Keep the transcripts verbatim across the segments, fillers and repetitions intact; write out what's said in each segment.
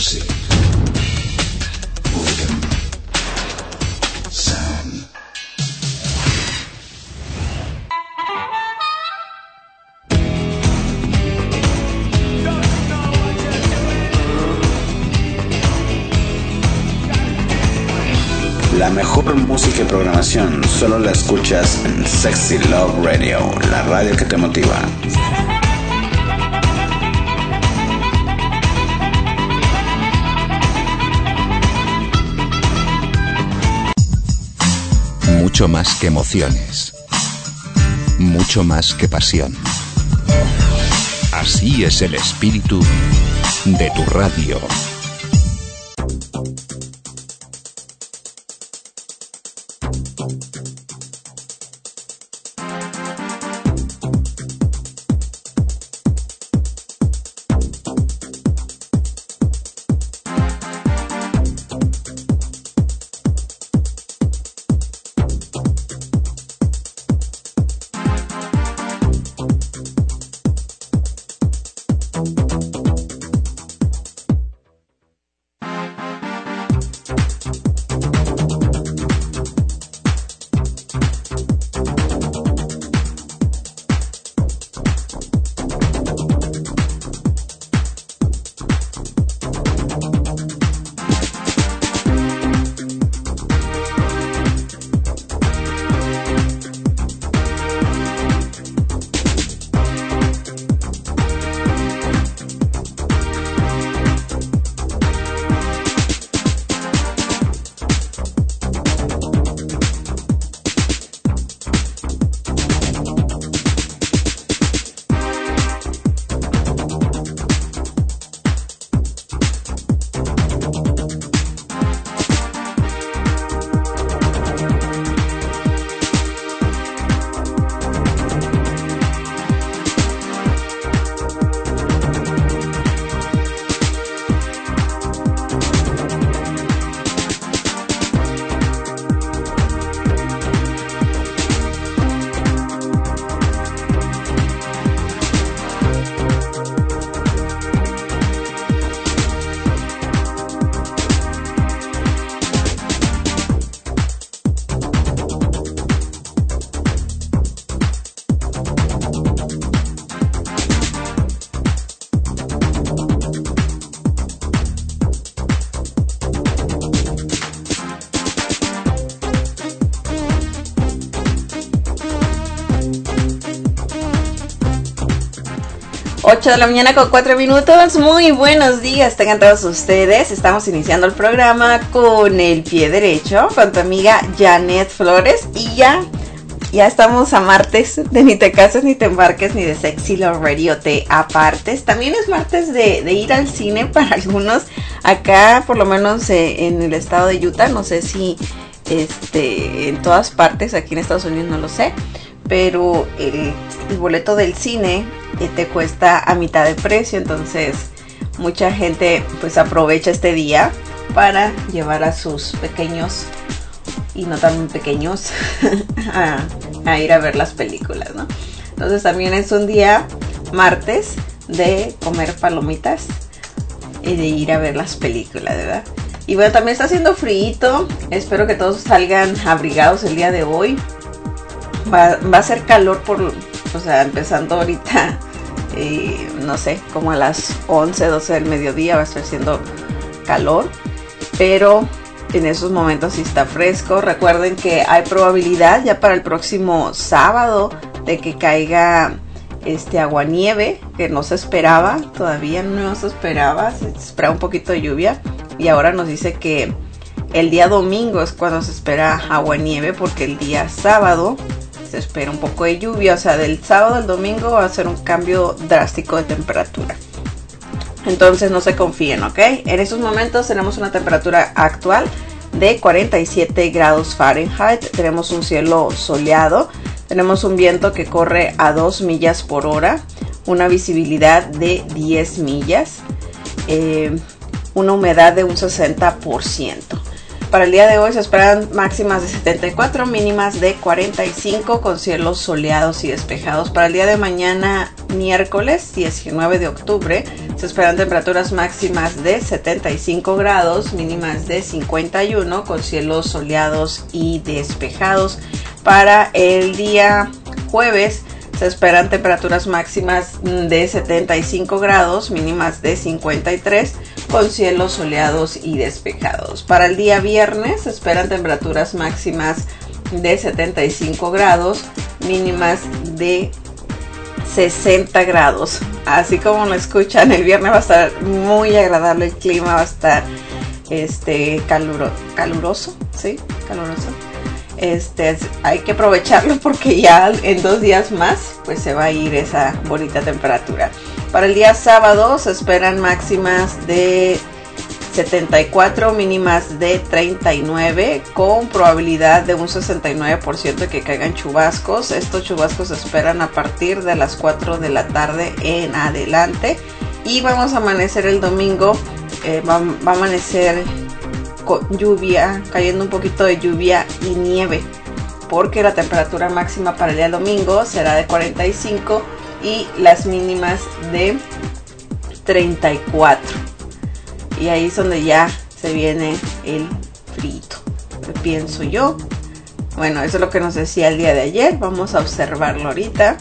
Music. Rhythm. Sound. La mejor música y programación solo la escuchas en Sexy Love Radio, la radio que te motiva. Mucho más que emociones, mucho más que pasión. Así es el espíritu de tu radio. ocho de la mañana con cuatro minutos. Muy buenos días, tengan todos ustedes. Estamos iniciando el programa con el pie derecho, con tu amiga Janet Flores. Y ya, ya estamos a martes de Ni te cases, ni te embarques, ni de Sexy Love Radio te apartes. También es martes de, de ir al cine para algunos. Acá, por lo menos eh, en el estado de Utah, no sé si este en todas partes, aquí en Estados Unidos no lo sé, pero el, el boleto del cine eh, te cuesta a mitad de precio, entonces mucha gente pues aprovecha este día para llevar a sus pequeños y no tan pequeños a, a ir a ver las películas, ¿no? Entonces también es un día martes de comer palomitas y de ir a ver las películas, ¿verdad? Y bueno, también está haciendo frío, espero que todos salgan abrigados el día de hoy. Va, va a ser calor por, o sea, empezando ahorita, eh, no sé, como a las once, doce del mediodía va a estar haciendo calor, pero en esos momentos sí está fresco. Recuerden que hay probabilidad ya para el próximo sábado de que caiga este aguanieve, que no se esperaba, todavía no se esperaba, se esperaba un poquito de lluvia y ahora nos dice que el día domingo es cuando se espera aguanieve, porque el día sábado se espera un poco de lluvia, o sea, del sábado al domingo va a ser un cambio drástico de temperatura. Entonces no se confíen, ¿ok? En estos momentos tenemos una temperatura actual de cuarenta y siete grados Fahrenheit, tenemos un cielo soleado, tenemos un viento que corre a dos millas por hora, una visibilidad de diez millas, eh, una humedad de un sesenta por ciento. Para el día de hoy se esperan máximas de setenta y cuatro, mínimas de cuarenta y cinco, con cielos soleados y despejados. Para el día de mañana, miércoles diecinueve de octubre, se esperan temperaturas máximas de setenta y cinco grados, mínimas de cincuenta y uno, con cielos soleados y despejados. Para el día jueves se esperan temperaturas máximas de setenta y cinco grados, mínimas de cincuenta y tres, con cielos soleados y despejados. Para el día viernes se esperan temperaturas máximas de setenta y cinco grados, mínimas de sesenta grados. Así como lo escuchan, el viernes va a estar muy agradable, el clima va a estar este caluro, caluroso, ¿sí? Caluroso. Este, hay que aprovecharlo porque ya en dos días más pues se va a ir esa bonita temperatura. Para el día sábado se esperan máximas de setenta y cuatro, mínimas de treinta y nueve, con probabilidad de un sesenta y nueve por ciento de que caigan chubascos. Estos chubascos se esperan a partir de las cuatro de la tarde en adelante. Y vamos a amanecer el domingo, eh, va, va a amanecer con lluvia, cayendo un poquito de lluvia y nieve, porque la temperatura máxima para el día domingo será de cuarenta y cinco y las mínimas de treinta y cuatro. Y ahí es donde ya se viene el frito, pienso yo. Bueno, eso es lo que nos decía el día de ayer. Vamos a observarlo ahorita.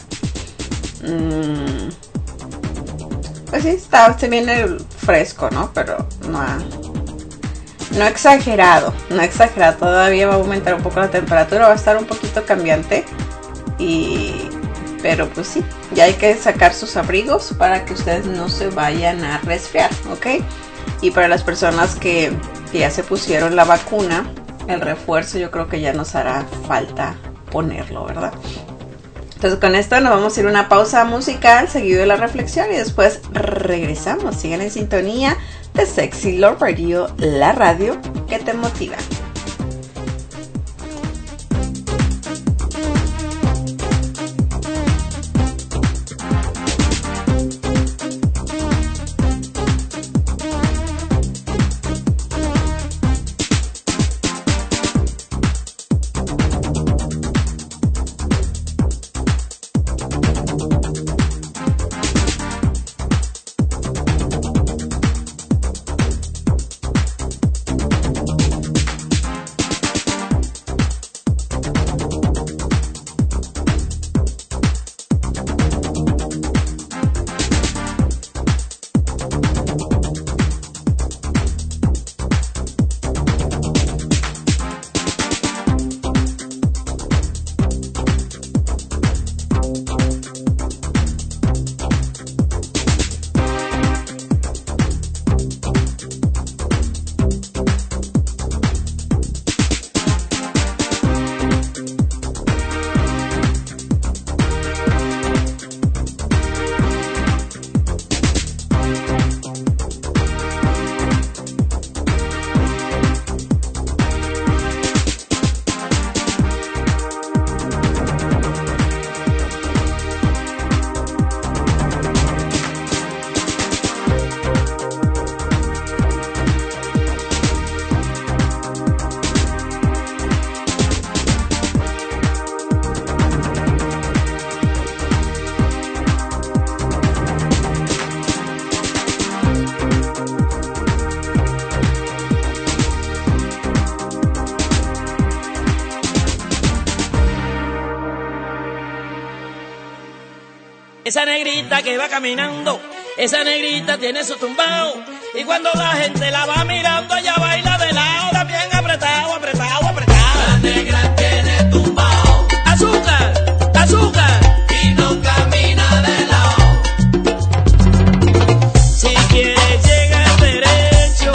Mm, pues sí, está, se viene fresco, ¿no? Pero no ha... No exagerado, no exagerado, todavía va a aumentar un poco la temperatura, va a estar un poquito cambiante, y pero pues sí, ya hay que sacar sus abrigos para que ustedes no se vayan a resfriar, ¿ok? Y para las personas que, que ya se pusieron la vacuna, el refuerzo yo creo que ya nos hará falta ponerlo, ¿verdad? Entonces con esto nos vamos a ir a una pausa musical, seguido de la reflexión, y después regresamos. Sigan en sintonía de Sexy Love Radio, la radio que te motiva. Esa negrita que va caminando, esa negrita tiene su tumbao, y cuando la gente la va mirando, ella baila de lado, también apretado, apretado, apretado. La negra tiene tumbao, azúcar, azúcar, y no camina de lado. Si quieres llegar derecho,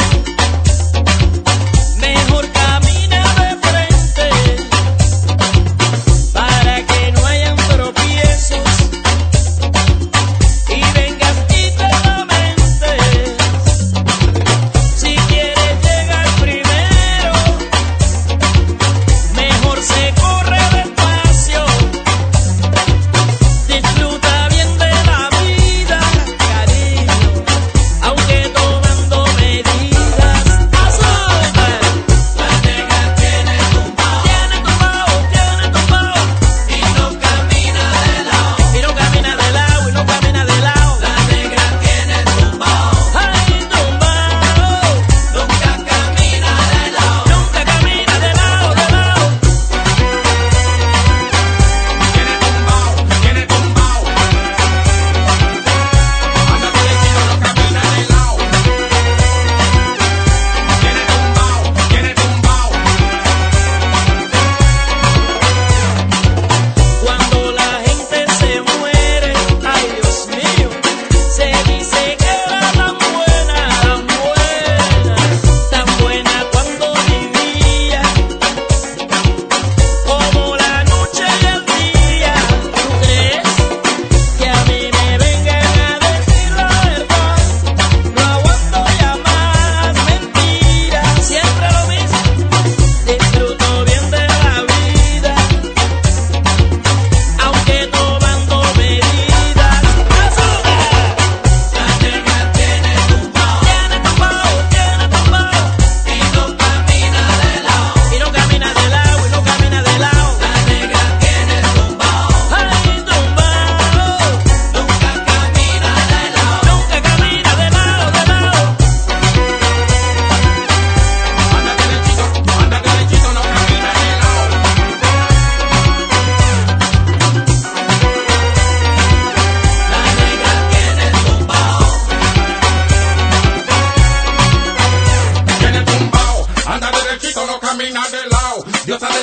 mejor camina de frente, para que no hayan tropiezos. Y vengas y te lamentes. Si quieres llegar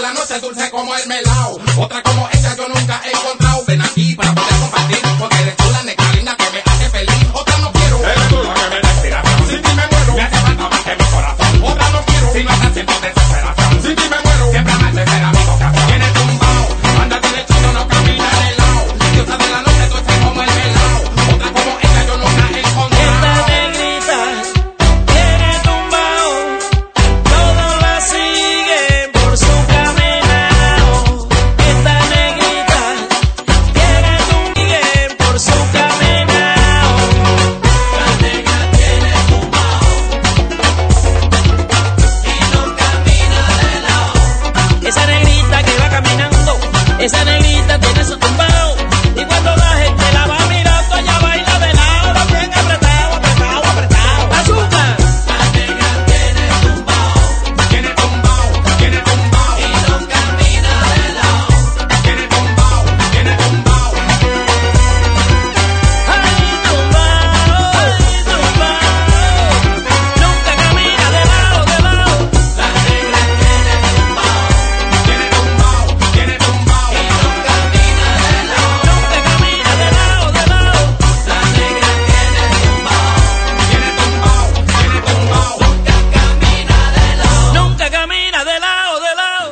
la noche dulce como el melao. Otra como ella yo nunca he encontrado. Ven aquí para poder compartir, porque eres tú la nectarina que me hace feliz. Otra no quiero, eres tú la que me da inspiración. Sin ti me muero, me hace falta más que mi corazón. Otra no quiero, si no estás siempre desesperación. Sin ti me muero, siempre amas de ser amigo que tienes tumbao. Anda derechito, no camina de lado. Diosa de la noche dulce como el melao. Otra como ella yo nunca he encontrado. Esta negrita tiene tumbao, todos la siguen por su caminao. Esta negrita tiene tumbao, por su caminao. La negra tiene tumbao y no camina de lado. Esa negrita que va caminando, esa negrita tiene su tumbao, y cuando la gente la va mirando ella baila de lado, bien apretado, apretado, apretado. ¡Azúcar! La negra tiene tumbao, Tiene tumbao, tiene tumbao, y no camina de lado. tiene tumbao, tiene tumbao. ¡Ay, tumbao, ay, tumbao! Nunca camina de lado, de lado. La negra tiene tumbao, Tiene tumbao, tiene tumbao. y no camina de lado. Nunca camina de lado, de lado. La negra tiene tumbao, Tiene tumbao, tiene tumbao. nunca camina de lado. Nunca camina de lado, de lado.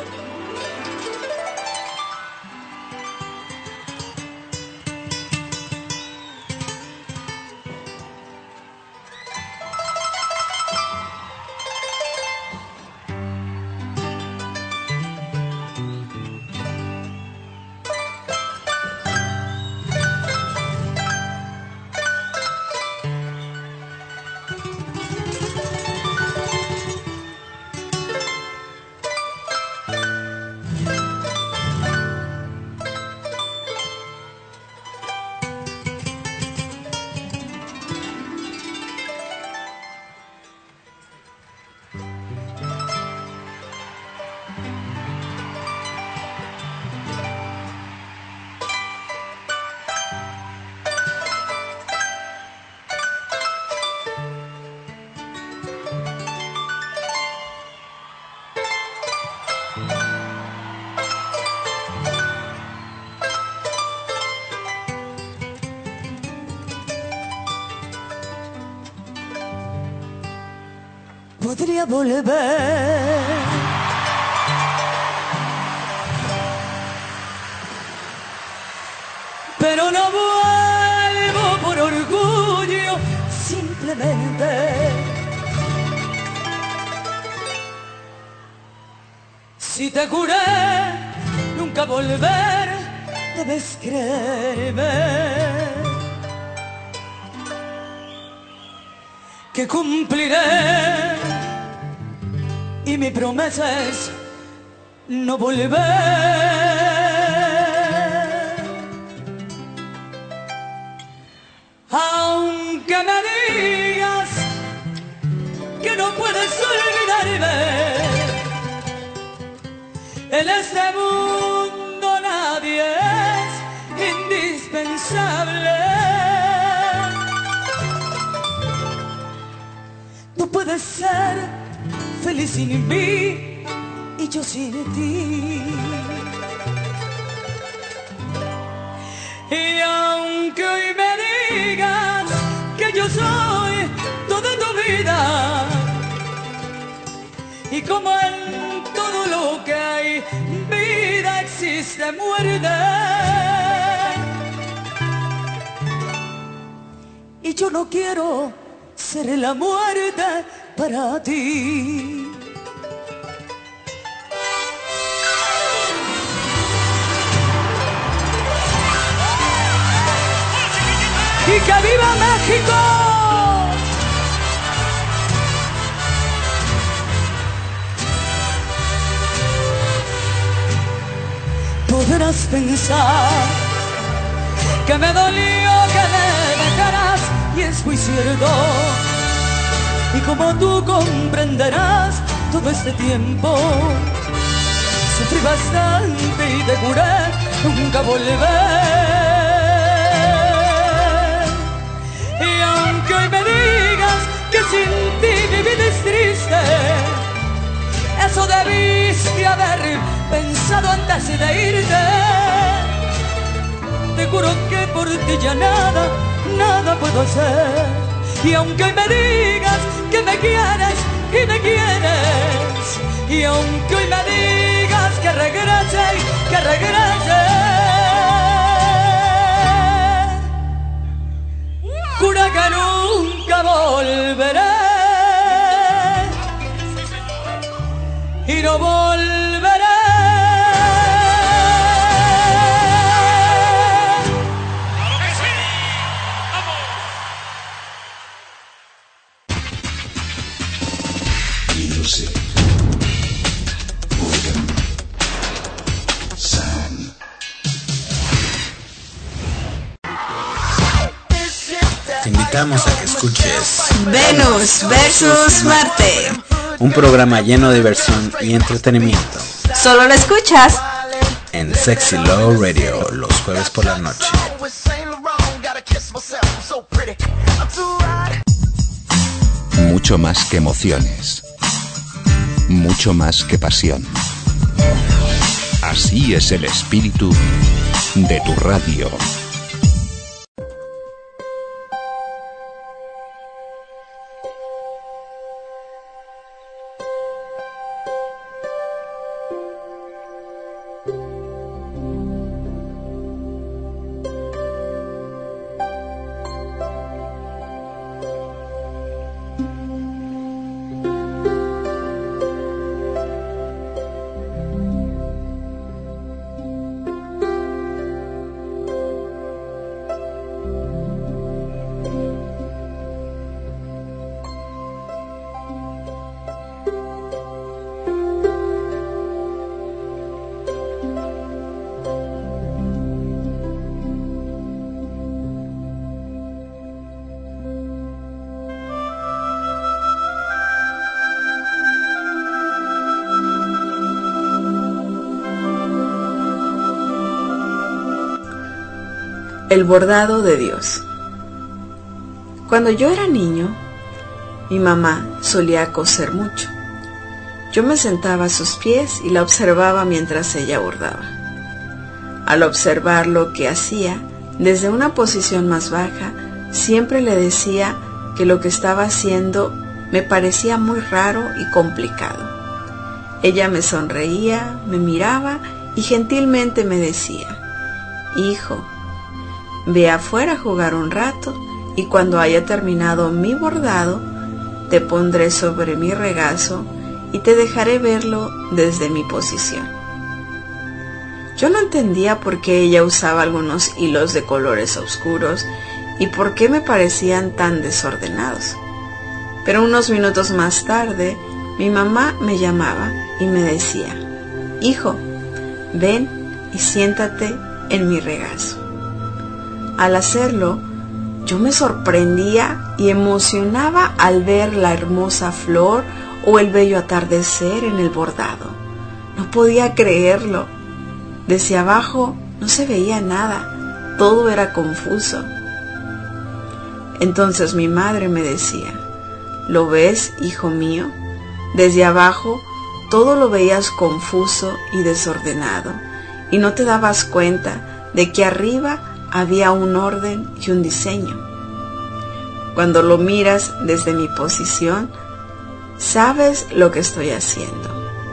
Podría volver, pero no vuelvo por orgullo, simplemente. Si te juré nunca volver, debes creerme que cumpliré, y mi promesa es no volver. Aunque me digas que no puedes olvidarme, en este mundo nadie es indispensable. Tú puedes ser feliz sin mí y yo sin ti. Y aunque hoy me digas que yo soy toda tu vida, y como en todo lo que hay vida existe muerte, y yo no quiero ser la muerte para ti. ¡Y que viva México! Podrás pensar que me dolió que me dejaras, y es muy cierto. Y como tú comprenderás, todo este tiempo sufrí bastante y te juré nunca volver. Y aunque hoy me digas que sin ti mi vida es triste, eso debiste haber pensado antes de irte. Te juro que por ti ya nada, nada puedo hacer. Y aunque hoy me digas que me quieres y me quieres, y aunque hoy me digas que regrese, que regrese, jura que nunca volveré y no volveré. Te invitamos a que escuches Venus versus Marte. un programa lleno de diversión y entretenimiento Solo lo escuchas en Sexy Love Radio los jueves por la noche. Mucho más que emociones. Mucho más que pasión. Así es el espíritu de tu radio. El bordado de Dios. Cuando yo era niño, mi mamá solía coser mucho. Yo me sentaba a sus pies y la observaba mientras ella bordaba. Al observar lo que hacía, desde una posición más baja, siempre le decía que lo que estaba haciendo me parecía muy raro y complicado. Ella me sonreía, me miraba y gentilmente me decía: hijo, ve afuera a jugar un rato y cuando haya terminado mi bordado, te pondré sobre mi regazo y te dejaré verlo desde mi posición. Yo no entendía por qué ella usaba algunos hilos de colores oscuros y por qué me parecían tan desordenados. Pero unos minutos más tarde, mi mamá me llamaba y me decía: hijo, ven y siéntate en mi regazo. Al hacerlo, yo me sorprendía y emocionaba al ver la hermosa flor o el bello atardecer en el bordado. No podía creerlo. Desde abajo no se veía nada, todo era confuso. Entonces mi madre me decía: ¿lo ves, hijo mío? Desde abajo todo lo veías confuso y desordenado, y no te dabas cuenta de que arriba había un orden y un diseño. Cuando lo miras desde mi posición, sabes lo que estoy haciendo.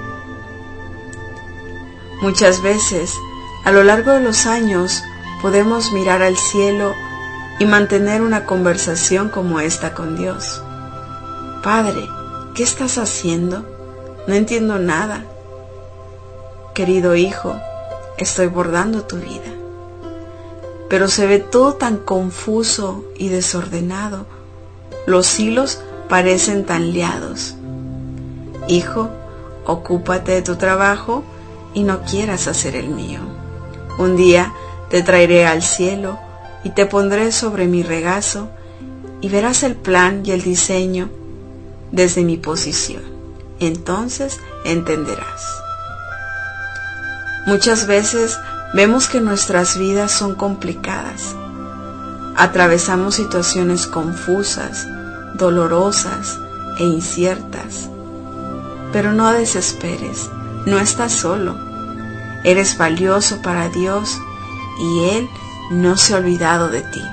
Muchas veces, a lo largo de los años, podemos mirar al cielo y mantener una conversación como esta con Dios. Padre, ¿qué estás haciendo? No entiendo nada. Querido hijo, estoy bordando tu vida. Pero se ve todo tan confuso y desordenado. Los hilos parecen tan liados. Hijo, ocúpate de tu trabajo y no quieras hacer el mío. Un día te traeré al cielo y te pondré sobre mi regazo y verás el plan y el diseño desde mi posición. Entonces entenderás. Muchas veces vemos que nuestras vidas son complicadas. Atravesamos situaciones confusas, dolorosas e inciertas. Pero no desesperes, no estás solo. Eres valioso para Dios y Él no se ha olvidado de ti.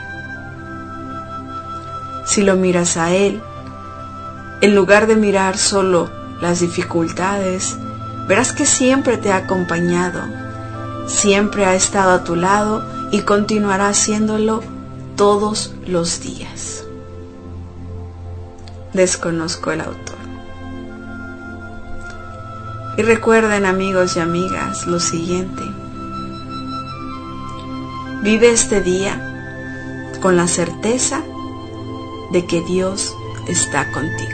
Si lo miras a Él, en lugar de mirar solo las dificultades, verás que siempre te ha acompañado, siempre ha estado a tu lado y continuará haciéndolo todos los días. Desconozco el autor. Y recuerden, amigos y amigas, lo siguiente. Vive este día con la certeza de que Dios está contigo.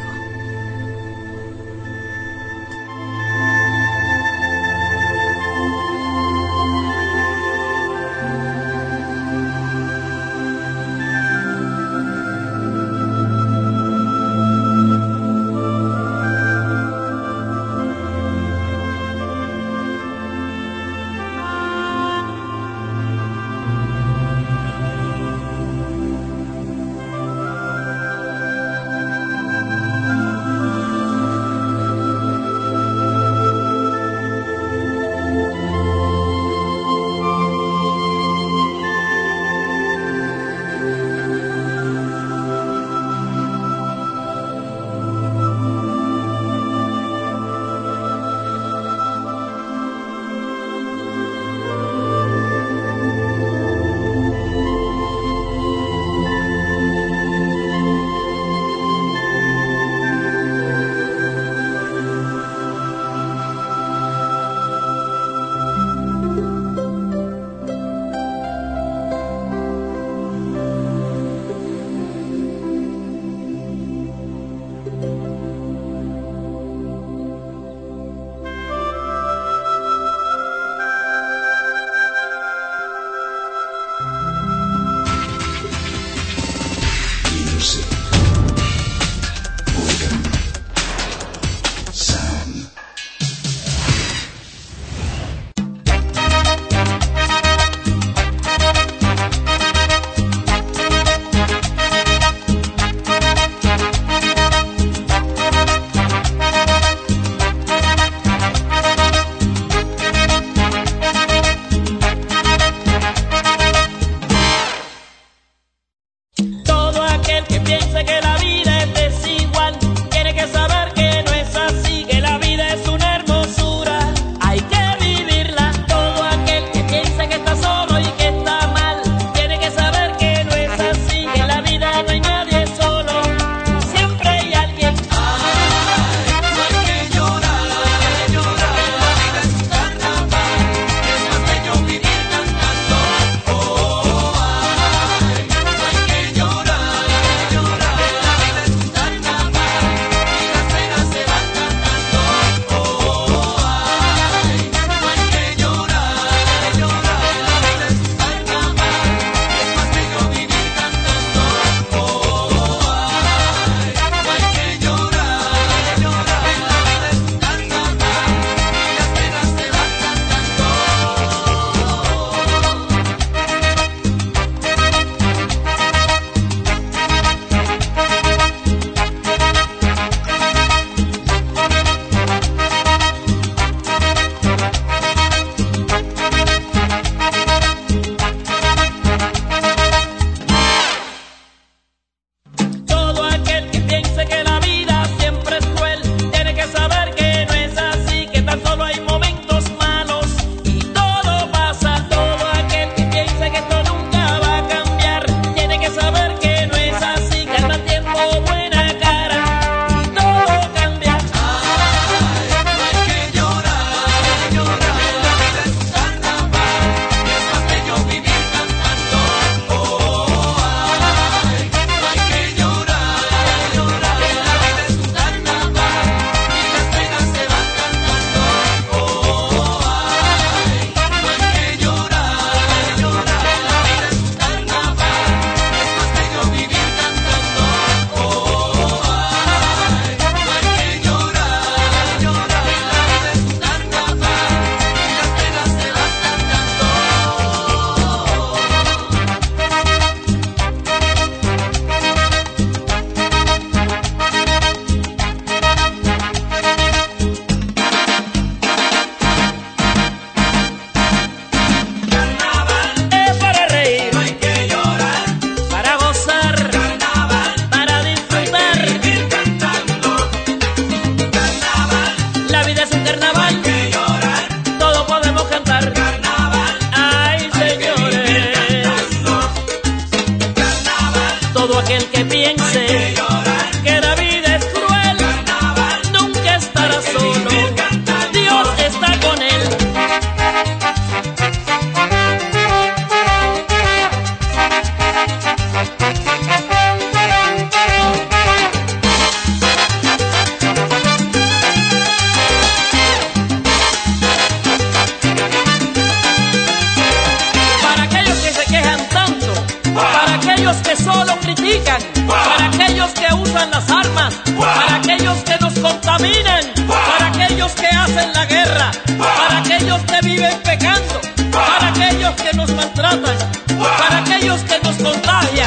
usan las armas, para aquellos que nos contaminan, para aquellos que hacen la guerra, para aquellos que viven pecando, para aquellos que nos maltratan, para aquellos que nos contagian.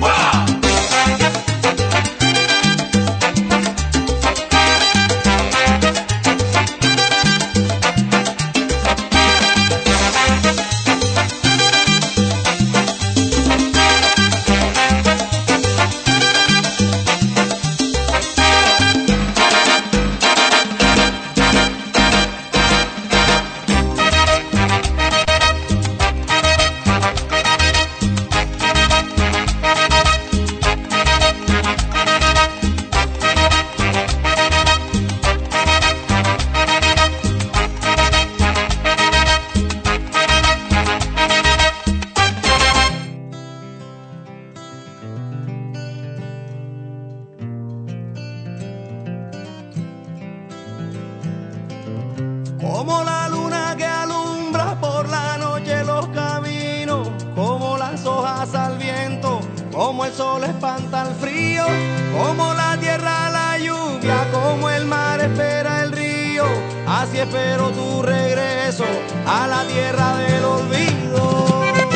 Como la luna que alumbra por la noche los caminos, como las hojas al viento, como el sol espanta el frío, como la tierra la lluvia, como el mar espera el río, así espero tu regreso a la tierra del olvido.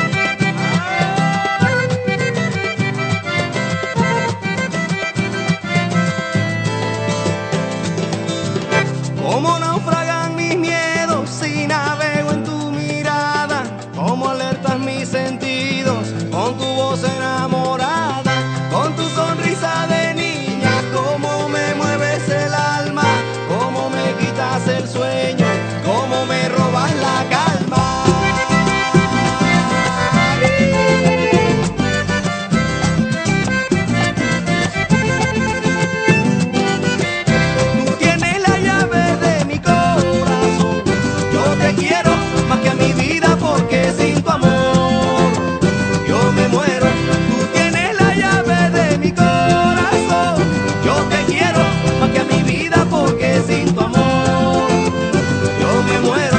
Como naufragan mis miedos si navego en tu mirada, como alertas mis sentidos con tu voz enamorada, con tu sonrisa de niña, como me mueves el alma, como me quitas el sueño, como me robas la calma. Quiero más que a mi vida porque sin tu amor yo me muero. Tú tienes la llave de mi corazón. Yo te quiero más que a mi vida porque sin tu amor yo me muero.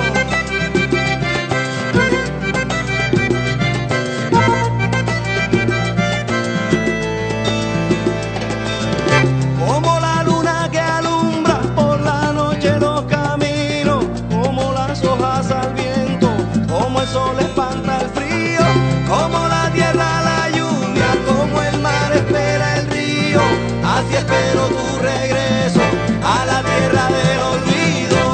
Como la luna que alumbra por la noche los caminos, hojas al viento, como el sol espanta el frío, como la tierra la lluvia, como el mar espera el río, así espero tu regreso a la tierra del olvido.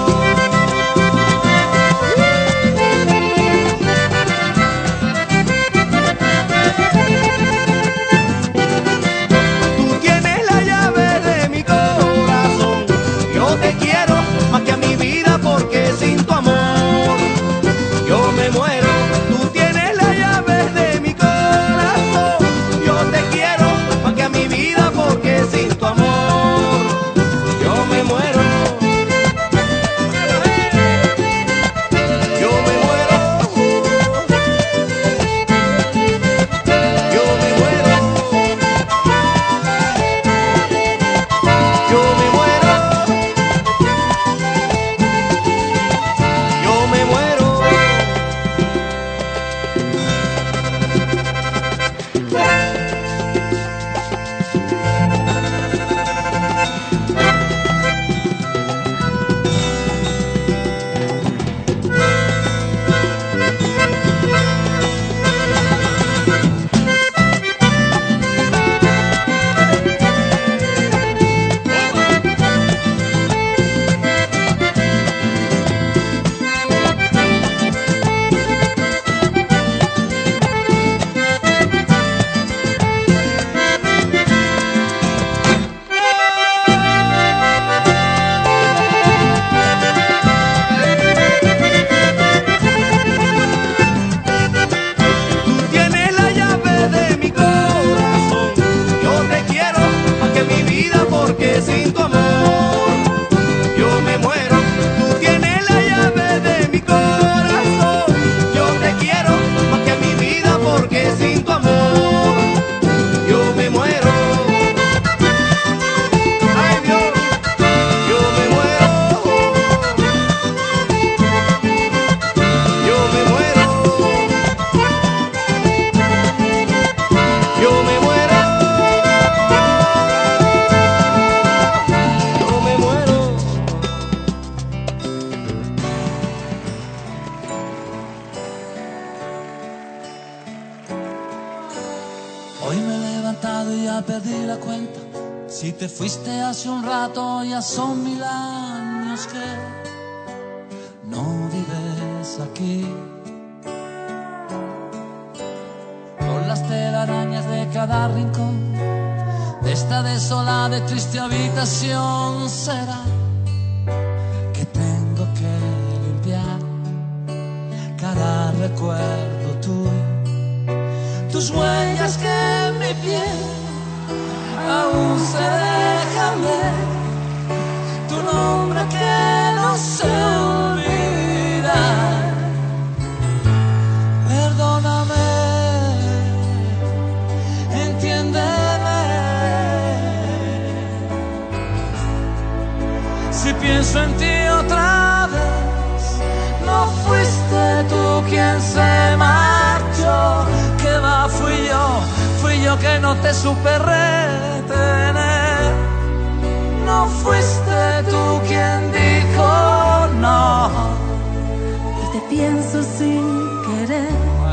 Tú tienes la llave de mi corazón, yo te quiero más que a mi vida porque sin tu amor yo me muero. Tú tienes la llave de mi corazón. Yo te quiero más que a mi vida porque sin tu amor yo me muero. Yo me muero. Yo me muero. Yo me muero. Yo me muero. Sin tu amor yo me muero. Tú tienes la llave de mi corazón. Yo te quiero más que a mi vida porque sin tu amor yo me muero. Ay Dios, yo me muero. Yo me muero. Yo me muero. Te fuiste hace un rato, ya son mil años que no vives aquí. Con las telarañas de cada rincón de esta desolada y triste habitación, será que tengo que limpiar cada recuerdo tuyo, tus huellas que en mi piel aún se dejan ver, tu nombre que no se olvida. Perdóname, entiéndeme. Si pienso en ti otra vez, no fuiste tú quien se marchó, que va, fui yo, fui yo que no te supe retener. No fuiste tú quien dijo no, y te pienso sin querer.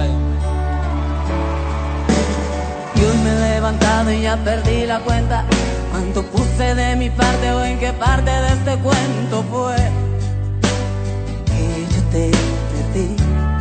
Y hoy me he levantado y ya perdí la cuenta, cuánto puse de mi parte o en qué parte de este cuento fue que yo te perdí.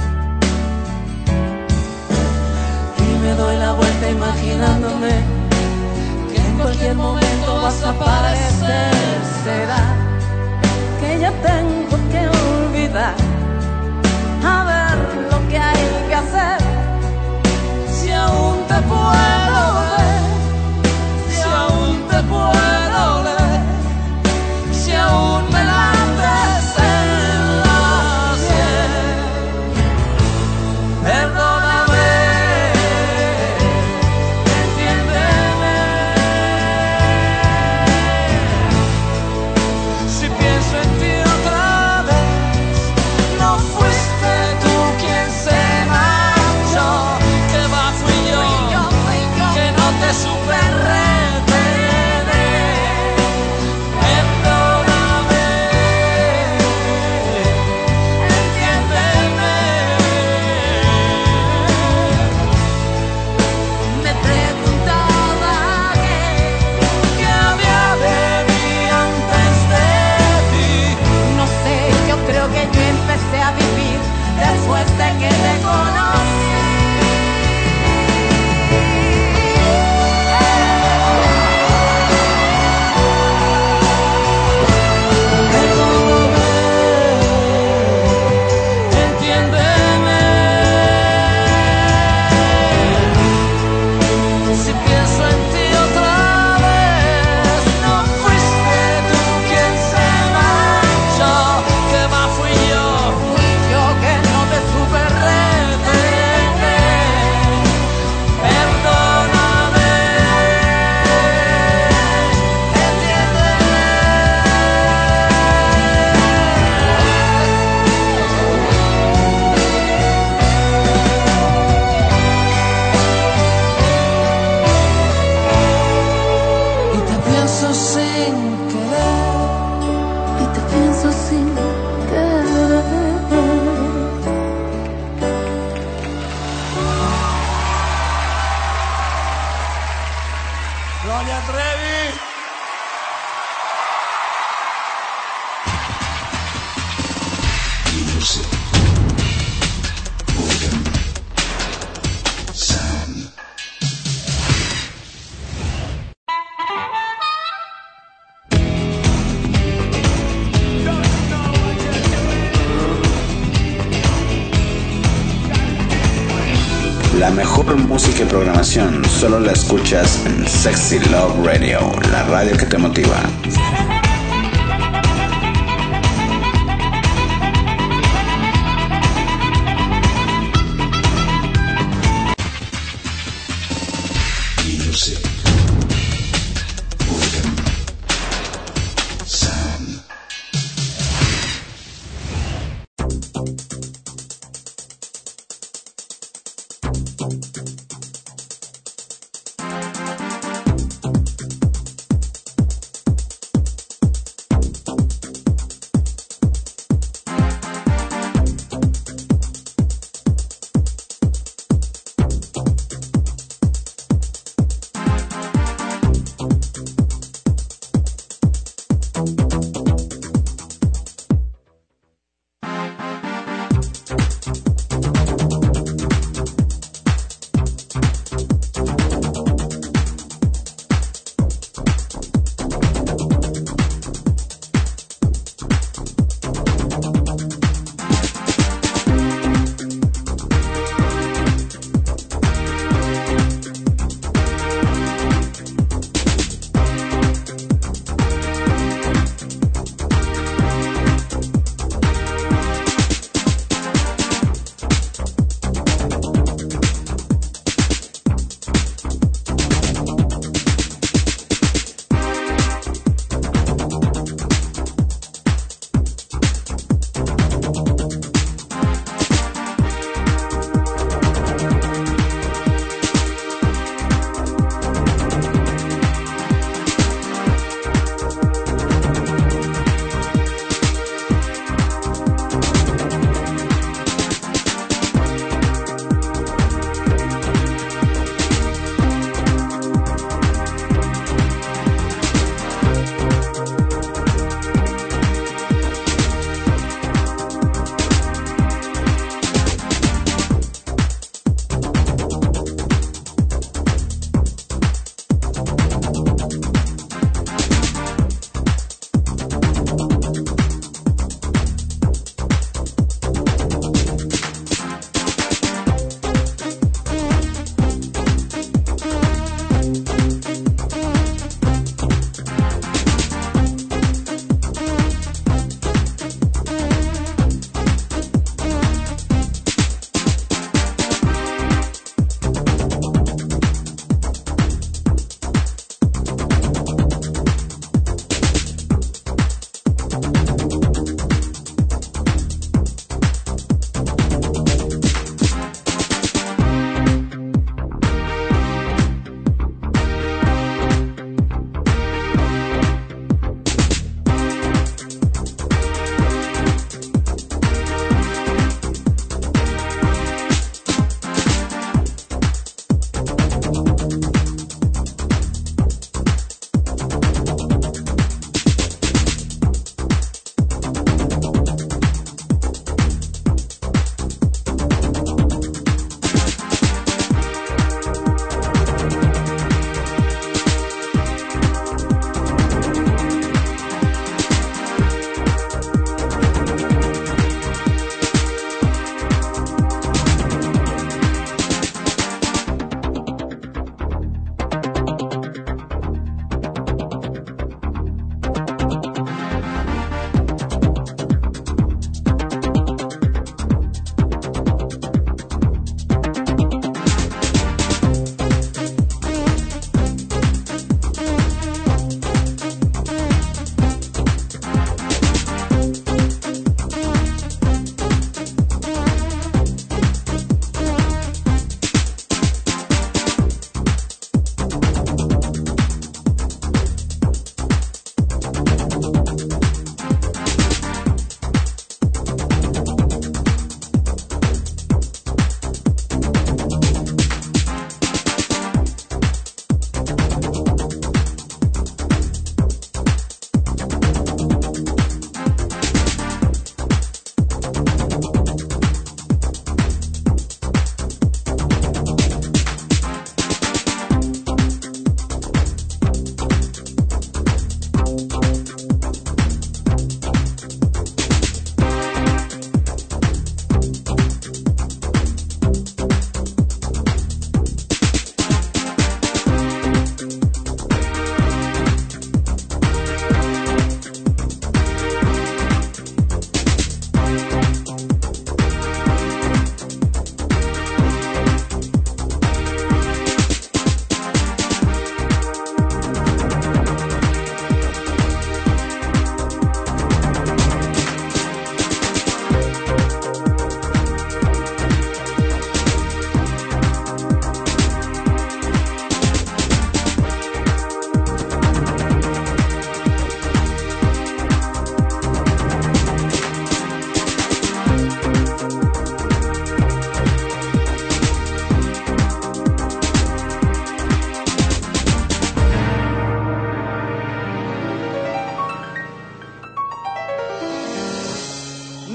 Y me doy la vuelta imaginándome que en cualquier momento vas a aparecer. Será que ya tengo que olvidar, a ver lo que hay que hacer. Si aún te puedo ver, si aún te puedo leer, si aún me lates en la sien. Perdóname, entiéndeme. Si pienso en ti otra vez, no fuiste tú quien se marchó, que va, fui yo, que no te supe retener. Perdóname, entiéndeme. Me preguntaba qué, qué había de mí antes de ti. No sé, yo creo que yo empecé a vivir después de que te conocí. Perdóname, entiéndeme. Si pienso en ti otra vez, no fuiste tú quien se marchó, que va, fui yo, fui yo que no te supe retener. Perdóname, entiéndeme. Y te pienso sin querer, y te pienso sin querer. Gloria Trevi. Music. Rhythm. Sound. La mejor música y programación solo la escuchas en Sexy Love Radio, la radio que te motiva. Music. Rhythm. Sound.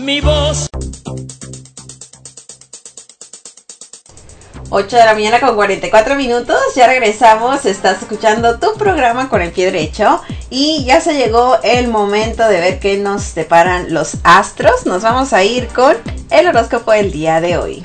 mi voz. ocho de la mañana con cuarenta y cuatro minutos, ya regresamos, estás escuchando tu programa Con el Pie Derecho y ya se llegó el momento de ver qué nos deparan los astros. Nos vamos a ir con el horóscopo del día de hoy.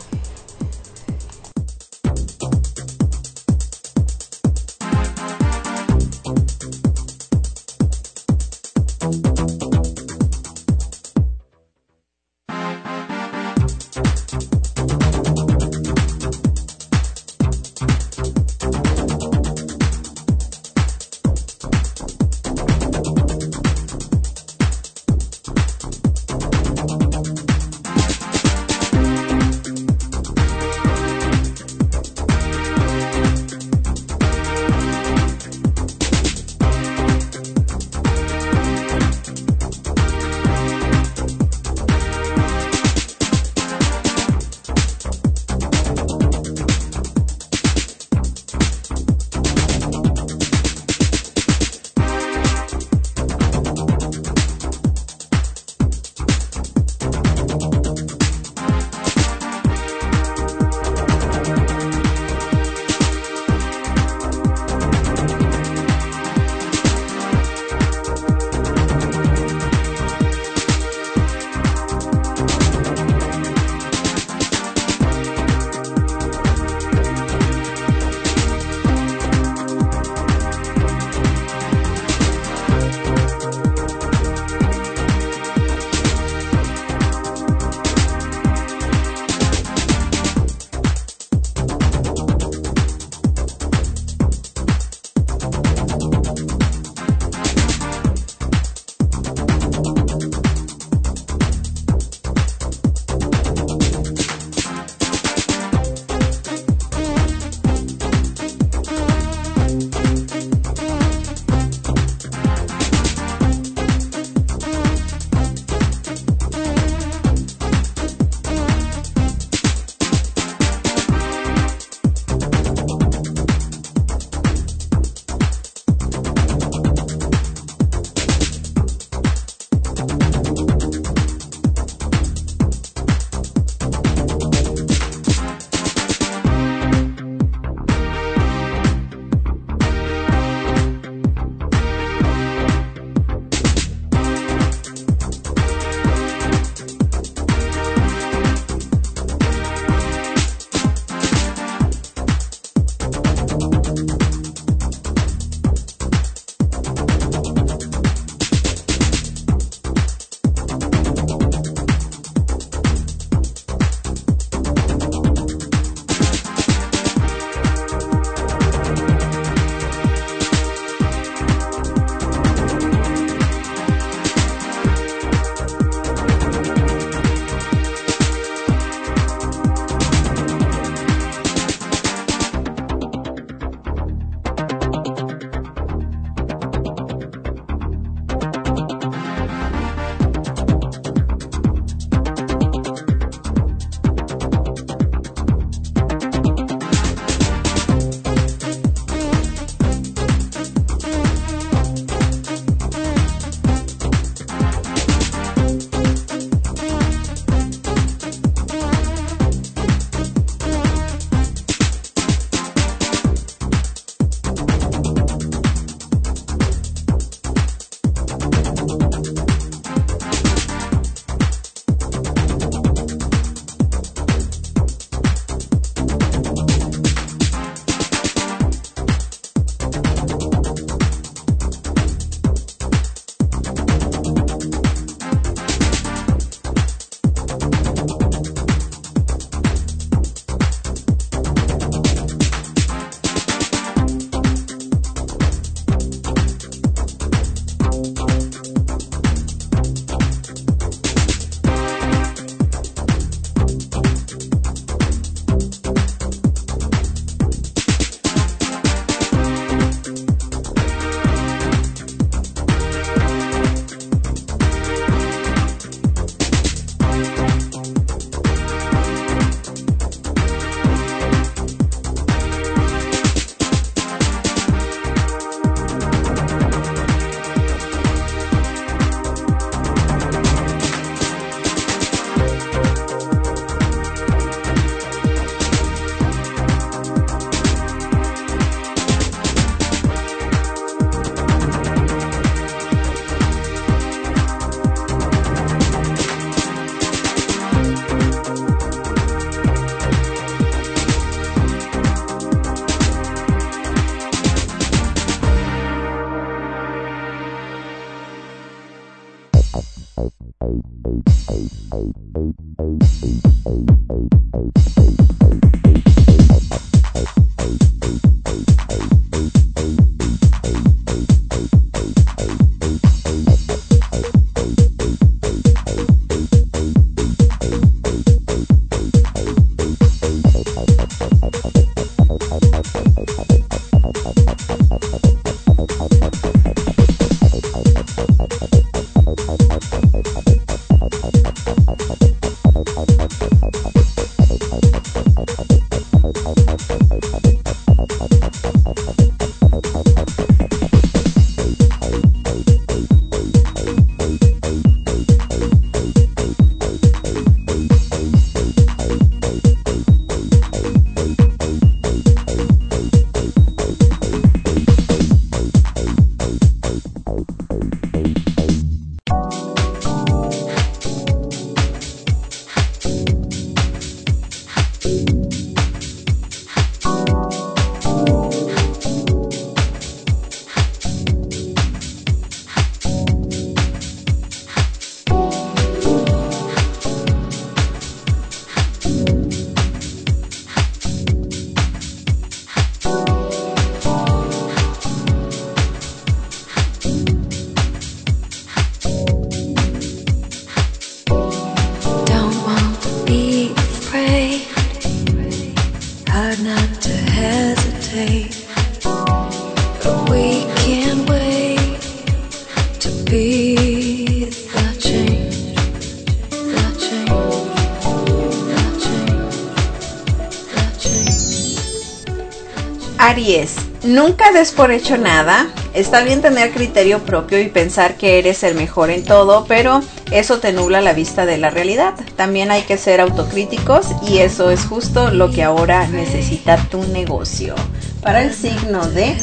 Aries, nunca des por hecho nada. Está bien tener criterio propio y pensar que eres el mejor en todo, pero eso te nubla la vista de la realidad. También hay que ser autocríticos y eso es justo lo que ahora necesita tu negocio. Para el signo de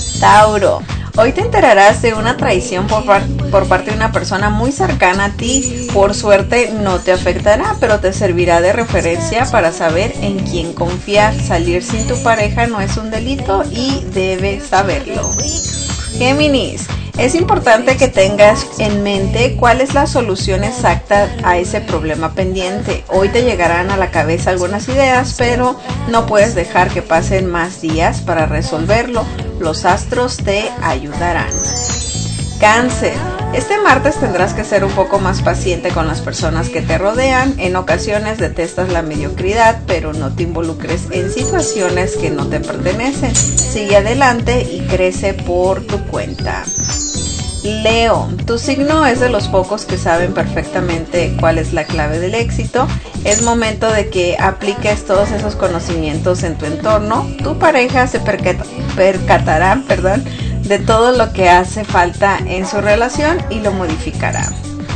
Tauro, hoy te enterarás de una traición por, par- por parte de una persona muy cercana a ti. Por suerte no te afectará, pero te servirá de referencia para saber en quién confiar. Salir sin tu pareja no es un delito y debes saberlo. Géminis, es importante que tengas en mente cuál es la solución exacta a ese problema pendiente. Hoy te llegarán a la cabeza algunas ideas, pero no puedes dejar que pasen más días para resolverlo. Los astros te ayudarán. Cáncer, este martes tendrás que ser un poco más paciente con las personas que te rodean. En ocasiones detestas la mediocridad, pero no te involucres en situaciones que no te pertenecen. Sigue adelante y crece por tu cuenta. Leo, tu signo es de los pocos que saben perfectamente cuál es la clave del éxito. Es momento de que apliques todos esos conocimientos en tu entorno. Tu pareja se percata, percatará, perdón, de todo lo que hace falta en su relación y lo modificará.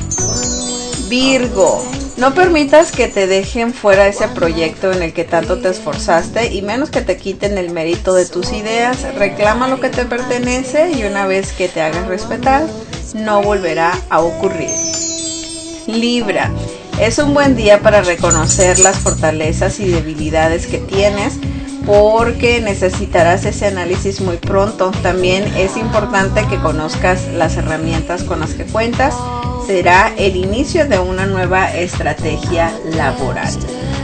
Virgo, no permitas que te dejen fuera ese proyecto en el que tanto te esforzaste y menos que te quiten el mérito de tus ideas. Reclama lo que te pertenece y una vez que te hagas respetar, no volverá a ocurrir. Libra, es un buen día para reconocer las fortalezas y debilidades que tienes, porque necesitarás ese análisis muy pronto. También es importante que conozcas las herramientas con las que cuentas. Será el inicio de una nueva estrategia laboral.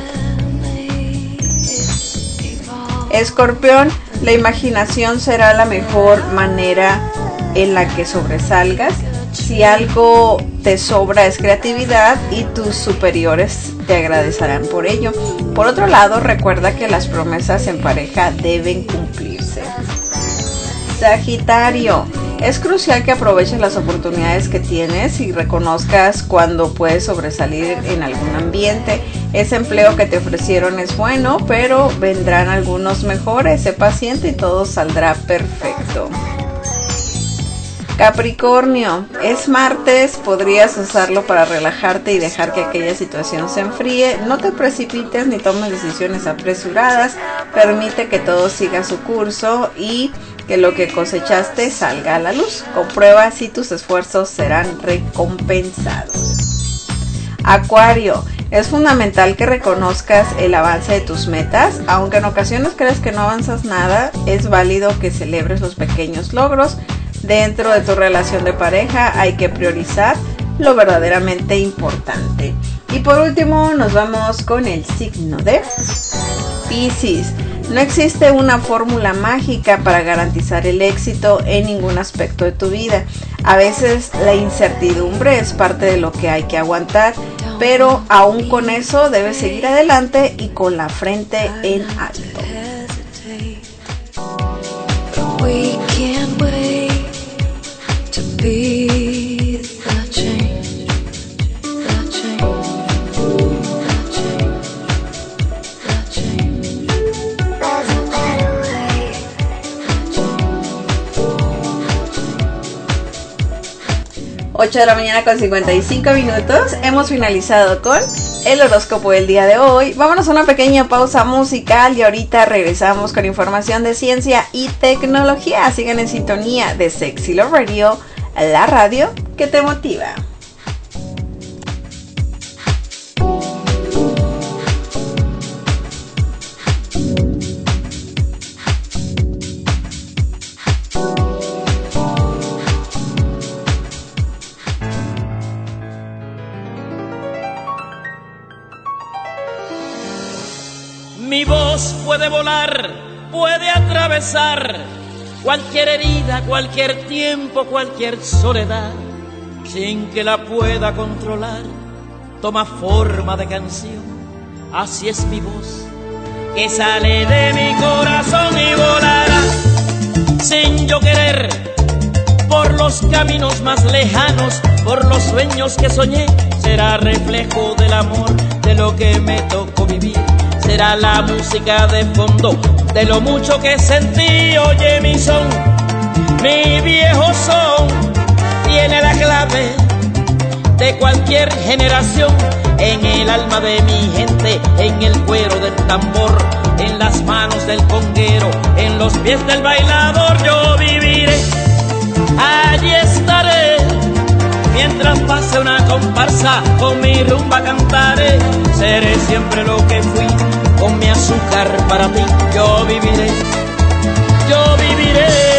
Escorpión, la imaginación será la mejor manera en la que sobresalgas. Si algo te sobra es creatividad y tus superiores te agradecerán por ello. Por otro lado, recuerda que las promesas en pareja deben cumplirse. Sagitario, es crucial que aproveches las oportunidades que tienes y reconozcas cuando puedes sobresalir en algún ambiente. Ese empleo que te ofrecieron es bueno, pero vendrán algunos mejores. Sé paciente y todo saldrá perfecto. Capricornio, es martes, podrías usarlo para relajarte y dejar que aquella situación se enfríe. No te precipites ni tomes decisiones apresuradas, permite que todo siga su curso y que lo que cosechaste salga a la luz. Comprueba si tus esfuerzos serán recompensados. Acuario, es fundamental que reconozcas el avance de tus metas. Aunque en ocasiones creas que no avanzas nada, es válido que celebres los pequeños logros. Dentro de tu relación de pareja hay que priorizar lo verdaderamente importante. Y por último nos vamos con el signo de Piscis. No existe una fórmula mágica para garantizar el éxito en ningún aspecto de tu vida. A veces la incertidumbre es parte de lo que hay que aguantar, pero aún con eso debes seguir adelante y con la frente en alto. We can't wait to be the change, the change, the change, the change. There's a better way. ocho de la mañana con cincuenta y cinco minutos. Hemos finalizado con el horóscopo del día de hoy. Vámonos a una pequeña pausa musical y ahorita regresamos con información de ciencia y tecnología. Sigan en sintonía de Sexy Love Radio, la radio que te motiva. Mi voz puede volar, puede atravesar cualquier herida, cualquier tiempo, cualquier soledad, sin que la pueda controlar. Toma forma de canción, así es mi voz, que sale de mi corazón y volará, sin yo querer, por los caminos más lejanos, por los sueños que soñé. Será reflejo del amor, de lo que me tocó vivir. Será la música de fondo de lo mucho que sentí. Oye mi son, mi viejo son, tiene la clave de cualquier generación. En el alma de mi gente, en el cuero del tambor, en las manos del conguero, en los pies del bailador. Yo viviré, allí estaré, mientras pase una comparsa, con mi rumba cantaré. Seré siempre lo que fui, con mi azúcar para ti. Yo viviré, yo viviré.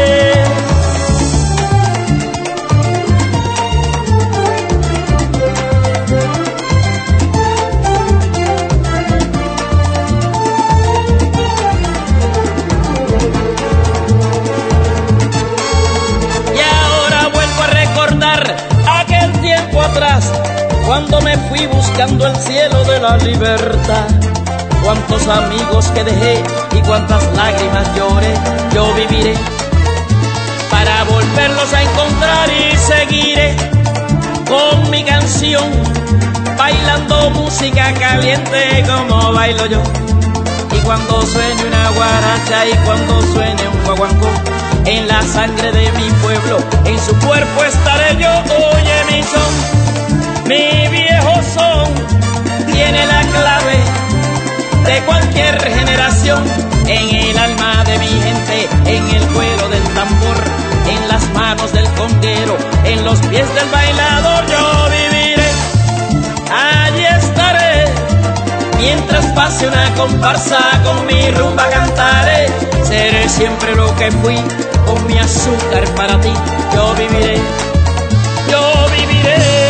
Y ahora vuelvo a recordar aquel tiempo atrás, cuando me fui buscando el cielo de la libertad. Cuántos amigos que dejé y cuántas lágrimas lloré. Yo viviré para volverlos a encontrar y seguiré con mi canción, bailando música caliente como bailo yo. Y cuando suene una guaracha y cuando suene un guaguancó, en la sangre de mi pueblo, en su cuerpo estaré yo. Oye mi son, mi viejo son, tiene la clave de cualquier generación. En el alma de mi gente, en el cuero del tambor, en las manos del conguero, en los pies del bailador. Yo viviré, allí estaré, mientras pase una comparsa, con mi rumba cantaré. Seré siempre lo que fui, con mi azúcar para ti. Yo viviré, yo viviré.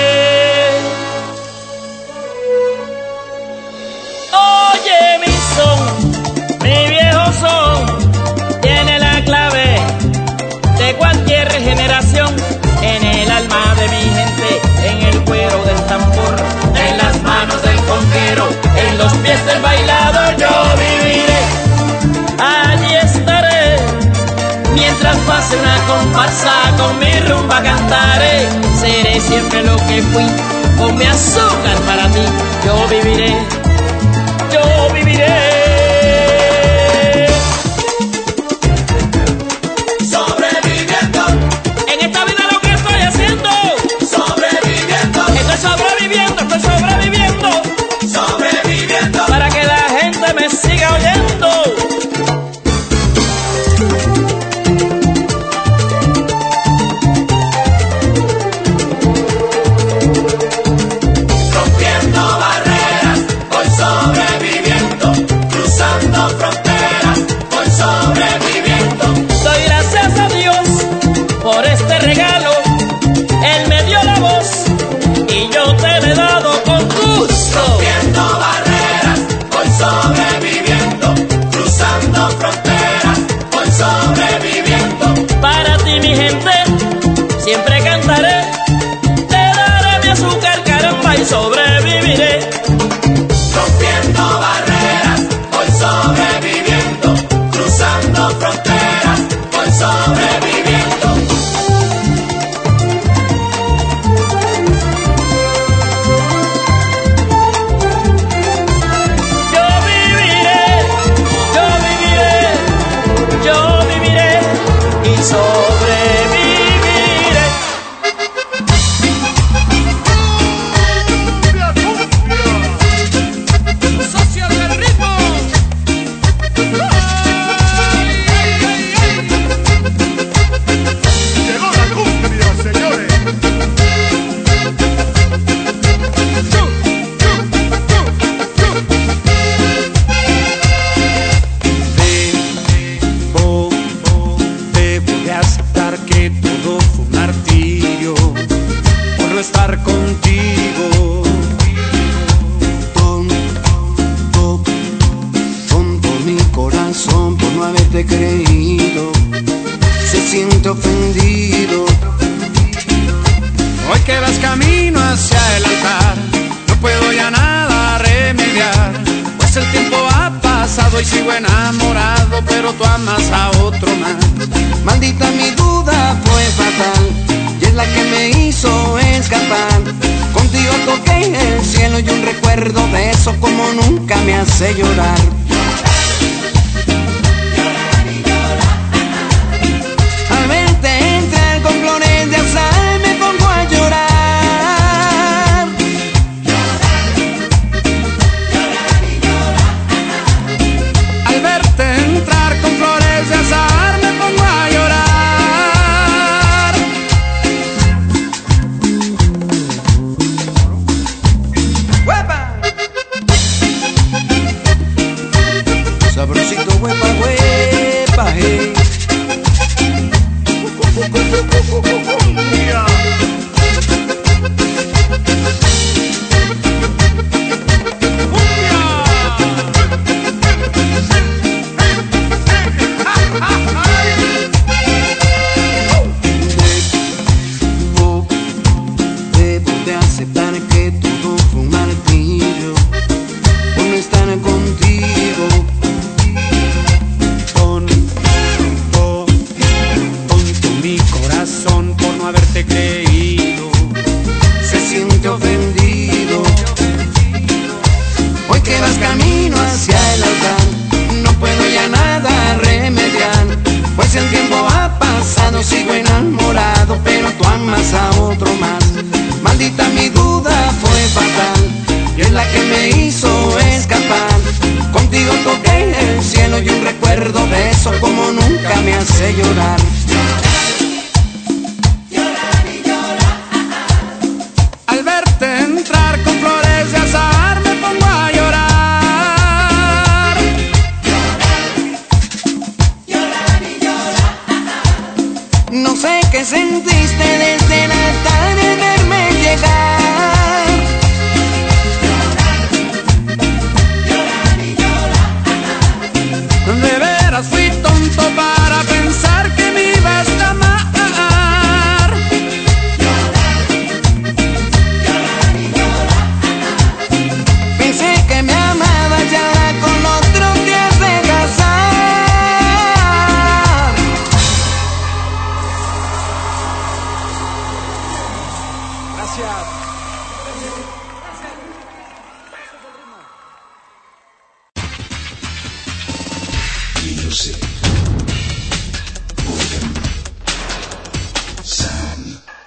Oye mi son, mi viejo son, tiene la clave de cualquier generación. En el alma de mi gente, en el cuero del tambor, en las manos del conguero, en los pies del bailador. Yo viviré, allí estaré, mientras pase una comparsa, con mi rumba cantaré. Seré siempre lo que fui, con mi azúcar para ti. Yo viviré, yo viviré. Sobreviviendo. En esta vida lo que estoy haciendo. Sobreviviendo. Estoy sobreviviendo, estoy sobreviviendo. Sobreviviendo. Para que la gente me siga oyendo. Rompiendo barreras, voy sobreviviendo. Cruzando fronteras, voy sobreviviendo. Doy gracias a Dios por este regalo. Él me dio la voz y sigo enamorado, pero tú amas a otro más. Maldita mi duda fue fatal, y es la que me hizo escapar. Contigo toqué el cielo y un recuerdo de eso como nunca me hace llorar. Al verte entrar con flores de azahar me pongo a llorar. Al verte entrar con flores de azahar me pongo a llorar. ¡Huepa! Sabrosito, huepa, huepa, hey. Debo de aceptar que todo fue un martirio por no estar contigo. Tonto, tonto mi corazón por no haberte creído. Se siente ofendido. Hoy que vas camino hacia el altar, no puedo ya nada remediar. Pues el tiempo ha pasado, sigo enamorado, pero tú amas a otro más. Maldita mi duda fue fatal, y es la que me hizo escapar. Contigo toqué el cielo y un recuerdo de eso como nunca me hace llorar. Al verte entrar con flores de azahar me pongo a llorar. No sé qué sentiste desde el altar de verme llegar. De veras fui tonto para pensar que me ibas a amar. Pensé que me amabas y ahora con otro te has de casar. Gracias. Music. Boredom. Sound.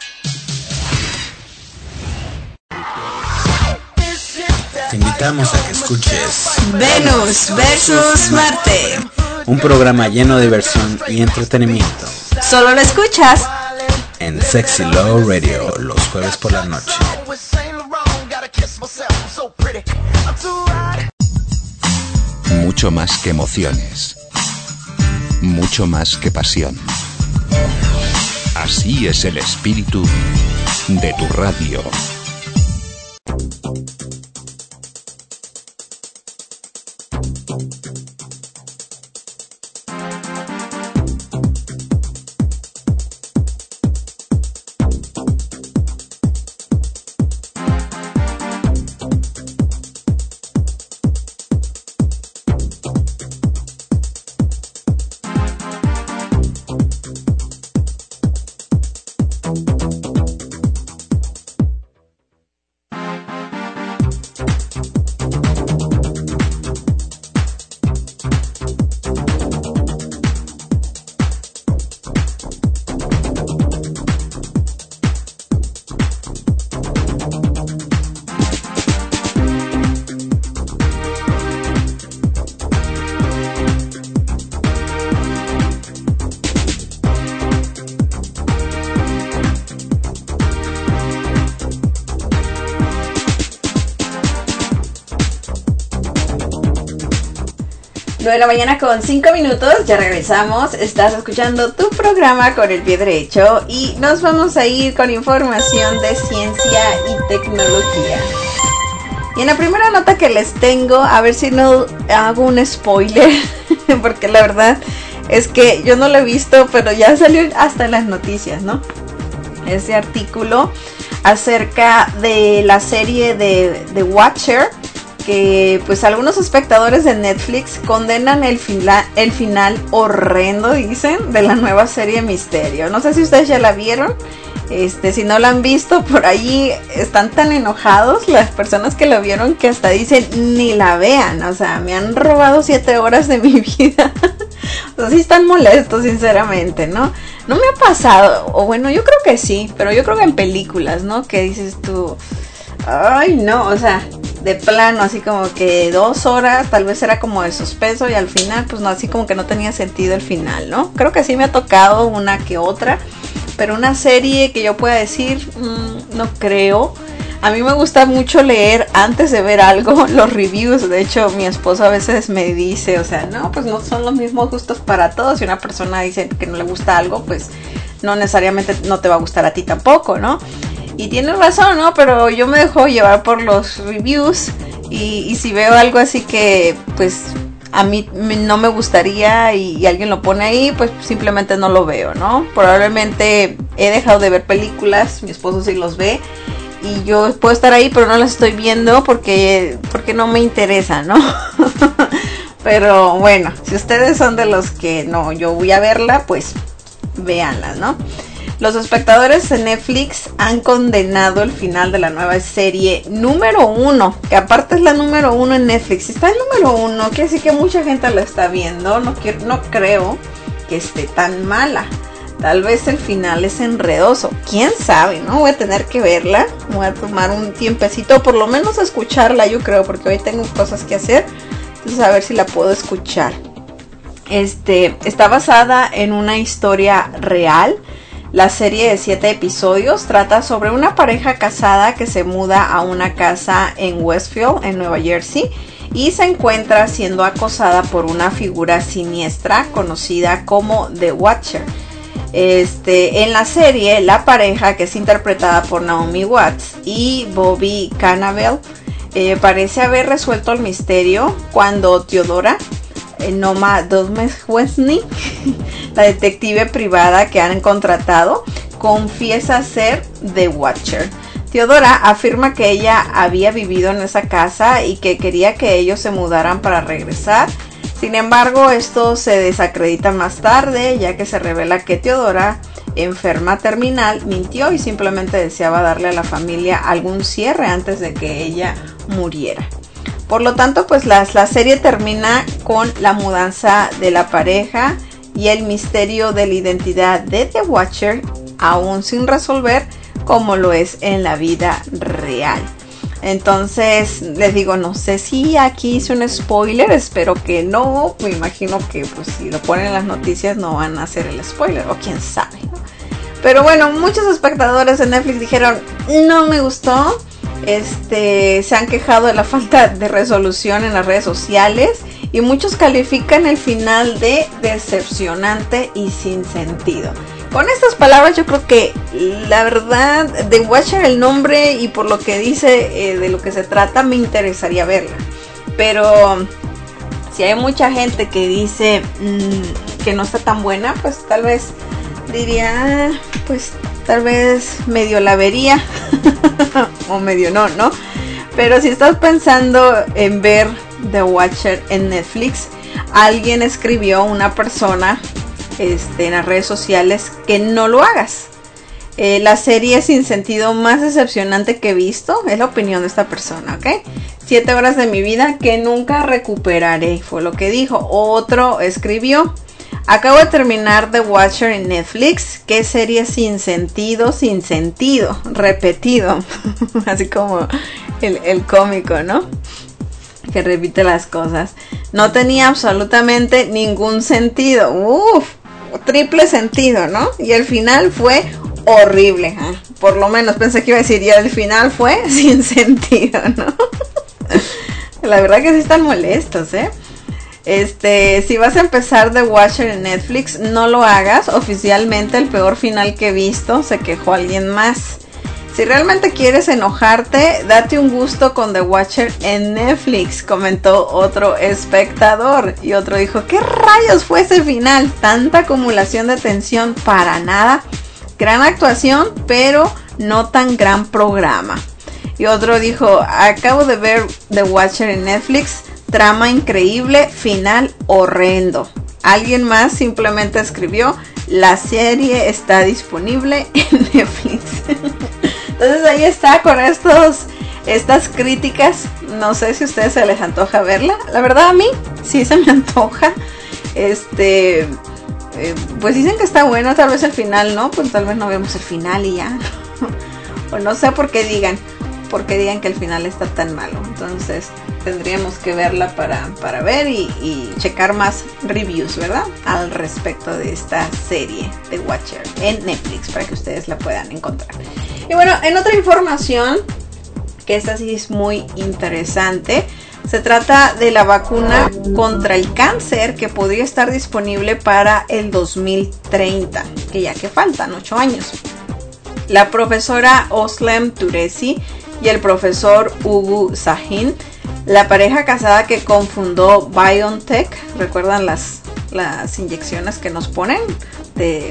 Te invitamos a que escuches Venus versus Marte. un programa lleno de diversión y entretenimiento Solo lo escuchas en Sexy Love Radio los jueves por la noche. Mucho más que emociones. Mucho más que pasión. Así es el espíritu de tu radio. nueve de la mañana con cinco minutos, ya regresamos. Estás escuchando tu programa con el pie derecho y nos vamos a ir con información de ciencia y tecnología. Y en la primera nota que les tengo, a ver si no hago un spoiler, porque la verdad es que yo no lo he visto, pero ya salió hasta en las noticias, ¿no? Ese artículo acerca de la serie de The Watcher, que pues algunos espectadores de Netflix condenan el, fila, el final horrendo, dicen, de la nueva serie Misterio. No sé si ustedes ya la vieron. Este, si no la han visto, por ahí están tan enojados las personas que lo vieron que hasta dicen ni la vean. O sea, me han robado siete horas de mi vida. O sea, sí están molestos, sinceramente, ¿no? No me ha pasado, o bueno, yo creo que sí, pero yo creo que en películas, ¿no? Que dices tú, ay, no, o sea, de plano, así como que dos horas, tal vez era como de suspenso y al final, pues no, así como que no tenía sentido el final, ¿no? Creo que sí me ha tocado una que otra. Pero una serie que yo pueda decir, mmm, no creo. A mí me gusta mucho leer antes de ver algo los reviews. De hecho, mi esposo a veces me dice, o sea, no, pues no son los mismos gustos para todos. Si una persona dice que no le gusta algo, pues no necesariamente no te va a gustar a ti tampoco, ¿no? Y tiene razón, ¿no? Pero yo me dejo llevar por los reviews. Y, y si veo algo así que, pues, a mí no me gustaría y, y alguien lo pone ahí, pues simplemente no lo veo, ¿no? Probablemente he dejado de ver películas, mi esposo sí los ve y yo puedo estar ahí pero no las estoy viendo porque, porque no me interesa, ¿no? Pero bueno, si ustedes son de los que no, yo voy a verla, pues véanla, ¿no? Los espectadores de Netflix han condenado el final de la nueva serie número uno, que aparte es la número uno en Netflix. Si está el número uno, quiere decir que mucha gente la está viendo. No, quiero, no creo que esté tan mala. Tal vez el final es enredoso. ¿Quién sabe, no? Voy a tener que verla. Voy a tomar un tiempecito, por lo menos a escucharla, yo creo, porque hoy tengo cosas que hacer. Entonces a ver si la puedo escuchar. Este, está basada en una historia real. La serie de siete episodios trata sobre una pareja casada que se muda a una casa en Westfield, en Nueva Jersey, y se encuentra siendo acosada por una figura siniestra conocida como The Watcher. Este, en la serie, la pareja, que es interpretada por Naomi Watts y Bobby Cannavale, eh, parece haber resuelto el misterio cuando Theodora Noma Dosmeswesny, la detective privada que han contratado, confiesa ser The Watcher. Theodora afirma que ella había vivido en esa casa y que quería que ellos se mudaran para regresar. Sin embargo, esto se desacredita más tarde, ya que se revela que Theodora, enferma terminal, mintió y simplemente deseaba darle a la familia algún cierre antes de que ella muriera. Por lo tanto, pues la, la serie termina con la mudanza de la pareja y el misterio de la identidad de The Watcher aún sin resolver, como lo es en la vida real. Entonces, les digo, no sé si aquí hice un spoiler, espero que no. Me imagino que pues si lo ponen en las noticias no van a hacer el spoiler, o quién sabe, ¿no? Pero bueno, muchos espectadores de Netflix dijeron, no me gustó. Este, se han quejado de la falta de resolución en las redes sociales y muchos califican el final de decepcionante y sin sentido. Con estas palabras yo creo que la verdad The Watcher, el nombre y por lo que dice eh, de lo que se trata, me interesaría verla. Pero si hay mucha gente que dice mmm, que no está tan buena, pues tal vez diría, pues tal vez medio la vería o medio no, ¿no? Pero si estás pensando en ver The Watcher en Netflix, alguien escribió, una persona este, en las redes sociales, que no lo hagas. Eh, la serie sin sentido más decepcionante que he visto, es la opinión de esta persona, ¿ok? Siete horas de mi vida que nunca recuperaré, fue lo que dijo. Otro escribió, acabo de terminar The Watcher en Netflix. Qué serie sin sentido, sin sentido, repetido. Así como el, el cómico, ¿no? Que repite las cosas. No tenía absolutamente ningún sentido. Uf, triple sentido, ¿no? Y el final fue horrible. ¿eh? Por lo menos pensé que iba a decir, y el final fue sin sentido, ¿no? La verdad que sí están molestos, ¿eh? Este, si vas a empezar The Watcher en Netflix, no lo hagas. Oficialmente el peor final que he visto, se quejó alguien más. Si realmente quieres enojarte, date un gusto con The Watcher en Netflix, comentó otro espectador. Y otro dijo, ¿qué rayos fue ese final? Tanta acumulación de tensión para nada. Gran actuación, pero no tan gran programa. Y otro dijo, acabo de ver The Watcher en Netflix, trama increíble, final horrendo. Alguien más simplemente escribió, la serie está disponible en Netflix. Entonces ahí está con estos, estas críticas. No sé si a ustedes se les antoja verla. La verdad a mí sí se me antoja. Este, eh, pues dicen que está buena, tal vez el final, ¿no? Pues tal vez no vemos el final y ya. O no sé por qué digan, por qué digan que el final está tan malo. Entonces tendríamos que verla para, para ver y, y checar más reviews, ¿verdad? Al respecto de esta serie de Watcher en Netflix para que ustedes la puedan encontrar. Y bueno, en otra información, que esta sí es muy interesante, se trata de la vacuna contra el cáncer que podría estar disponible para el dos mil treinta, que ya que faltan ocho años. La profesora Özlem Türeci y el profesor Uğur Şahin, la pareja casada que confundó BioNTech, ¿recuerdan las, las inyecciones que nos ponen de,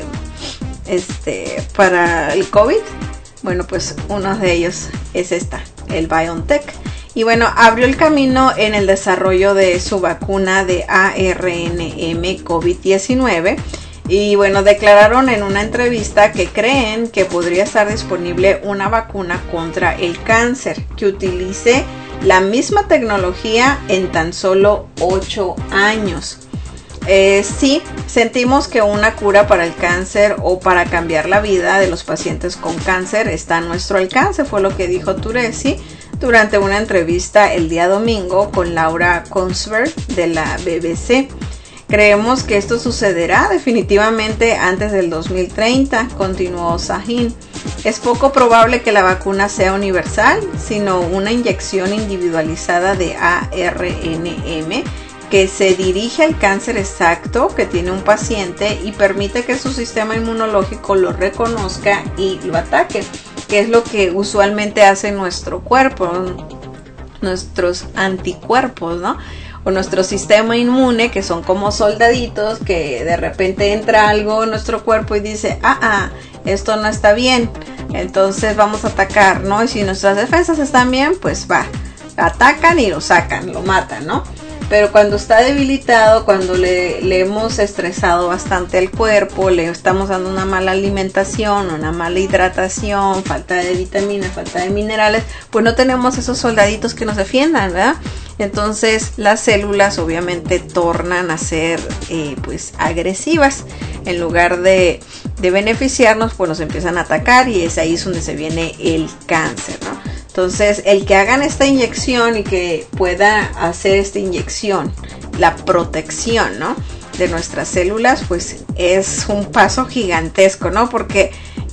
este, para el COVID? Bueno, pues uno de ellos es esta, el BioNTech. Y bueno, abrió el camino en el desarrollo de su vacuna de A R N M COVID diecinueve. Y bueno, declararon en una entrevista que creen que podría estar disponible una vacuna contra el cáncer que utilice la misma tecnología en tan solo ocho años. Eh, sí, sentimos que una cura para el cáncer o para cambiar la vida de los pacientes con cáncer está a nuestro alcance, fue lo que dijo Türeci durante una entrevista el día domingo con Laura Kongsberg de la B B C. Creemos que esto sucederá definitivamente antes del dos mil treinta, continuó Şahin. Es poco probable que la vacuna sea universal, sino una inyección individualizada de A R N M que se dirige al cáncer exacto que tiene un paciente y permite que su sistema inmunológico lo reconozca y lo ataque, que es lo que usualmente hace nuestro cuerpo, nuestros anticuerpos, ¿no? O nuestro sistema inmune, que son como soldaditos que de repente entra algo en nuestro cuerpo y dice, ah, ah, esto no está bien, entonces vamos a atacar, ¿no? Y si nuestras defensas están bien, pues va, atacan y lo sacan, lo matan, ¿no? Pero cuando está debilitado, cuando le, le hemos estresado bastante al cuerpo, le estamos dando una mala alimentación, una mala hidratación, falta de vitaminas, falta de minerales, pues no tenemos esos soldaditos que nos defiendan, ¿verdad? Entonces las células obviamente tornan a ser eh, pues agresivas. En lugar de, de beneficiarnos, pues nos empiezan a atacar y es ahí donde se viene el cáncer, ¿no? Entonces, el que hagan esta inyección y que pueda hacer esta inyección, la protección, ¿no?, de nuestras células, pues es un paso gigantesco, ¿no? Porque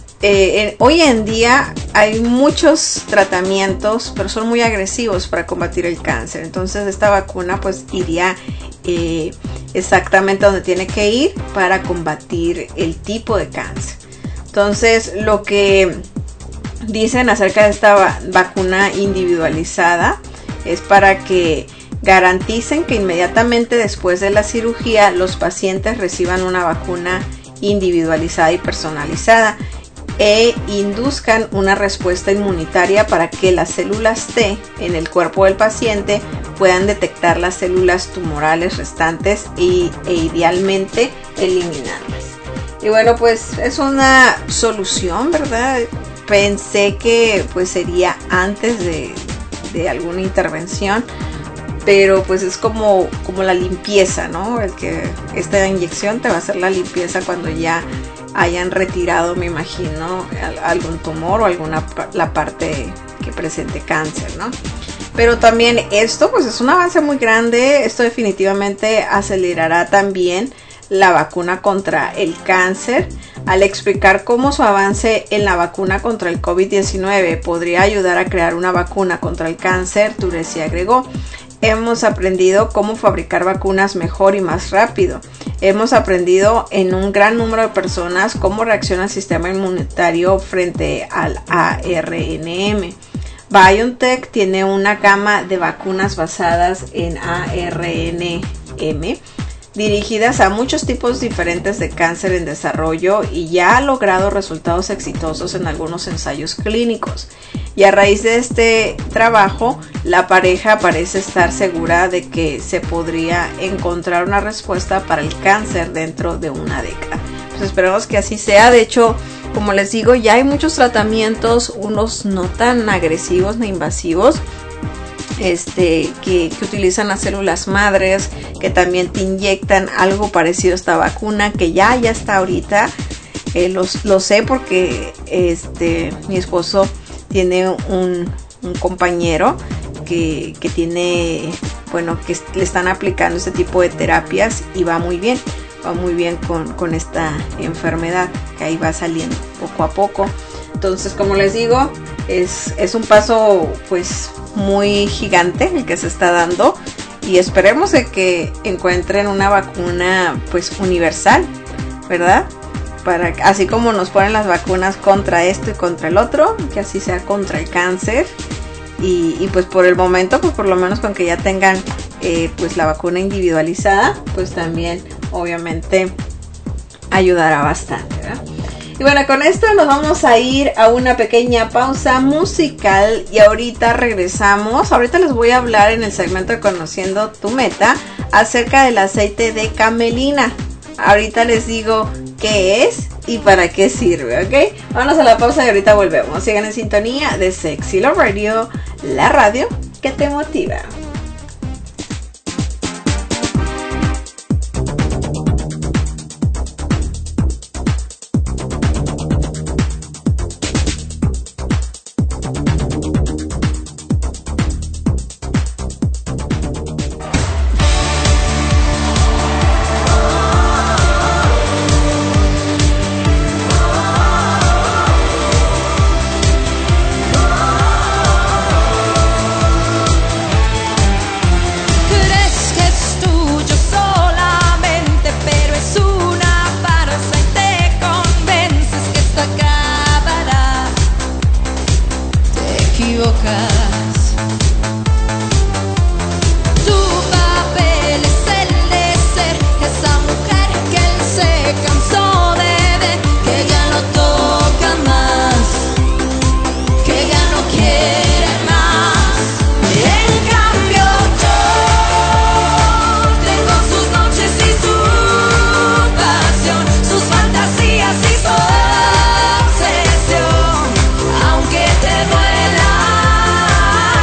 eh, en, hoy en día hay muchos tratamientos, pero son muy agresivos para combatir el cáncer. Entonces, esta vacuna pues iría eh, exactamente donde tiene que ir para combatir el tipo de cáncer. Entonces, lo que dicen acerca de esta va- vacuna individualizada es para que garanticen que inmediatamente después de la cirugía los pacientes reciban una vacuna individualizada y personalizada e induzcan una respuesta inmunitaria para que las células T en el cuerpo del paciente puedan detectar las células tumorales restantes y, e idealmente eliminarlas. Y bueno, pues es una solución, ¿verdad? Pensé que pues sería antes de, de alguna intervención, pero pues es como, como la limpieza, ¿no? El que esta inyección te va a hacer la limpieza cuando ya hayan retirado, me imagino, algún tumor o alguna la parte que presente cáncer, ¿no? Pero también esto pues es un avance muy grande. Esto definitivamente acelerará también la vacuna contra el cáncer. Al explicar cómo su avance en la vacuna contra el COVID diecinueve podría ayudar a crear una vacuna contra el cáncer, Türeci agregó: hemos aprendido cómo fabricar vacunas mejor y más rápido. Hemos aprendido en un gran número de personas cómo reacciona el sistema inmunitario frente al A R N M. BioNTech tiene una gama de vacunas basadas en A R N M dirigidas a muchos tipos diferentes de cáncer en desarrollo y ya ha logrado resultados exitosos en algunos ensayos clínicos. y a raíz de este trabajo la pareja parece estar segura de que se podría encontrar una respuesta para el cáncer dentro de una década. Pues esperemos que así sea. De hecho, como les digo, ya hay muchos tratamientos, unos no tan agresivos ni invasivos, este, que, que utilizan las células madres, que también te inyectan algo parecido a esta vacuna, que ya, ya está ahorita. Eh, los, lo sé porque este, mi esposo tiene un, un compañero que, que tiene, bueno, que le están aplicando este tipo de terapias y va muy bien, va muy bien con, con esta enfermedad que ahí va saliendo poco a poco. Entonces, como les digo, es, es un paso pues muy gigante el que se está dando y esperemos de que encuentren una vacuna pues universal, ¿verdad? Para, así como nos ponen las vacunas contra esto y contra el otro, que así sea contra el cáncer. Y, y pues por el momento, pues por lo menos con que ya tengan eh, pues la vacuna individualizada, pues también obviamente ayudará bastante, ¿verdad? Y bueno, con esto nos vamos a ir a una pequeña pausa musical y ahorita regresamos. Ahorita les voy a hablar en el segmento de Conociendo tu Meta acerca del aceite de camelina. Ahorita les digo qué es y para qué sirve, ¿ok? Vámonos a la pausa y ahorita volvemos. Sigan en sintonía de Sexy Love Radio, la radio que te motiva. Aunque te duela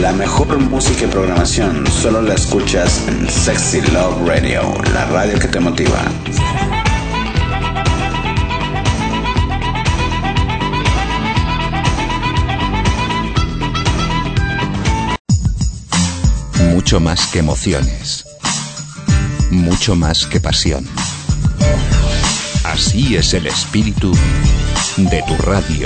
La mejor música y programación solo la escuchas en Sexy Love Radio, la radio que te motiva. Mucho más que emociones. Mucho más que pasión. Así es el espíritu de tu radio.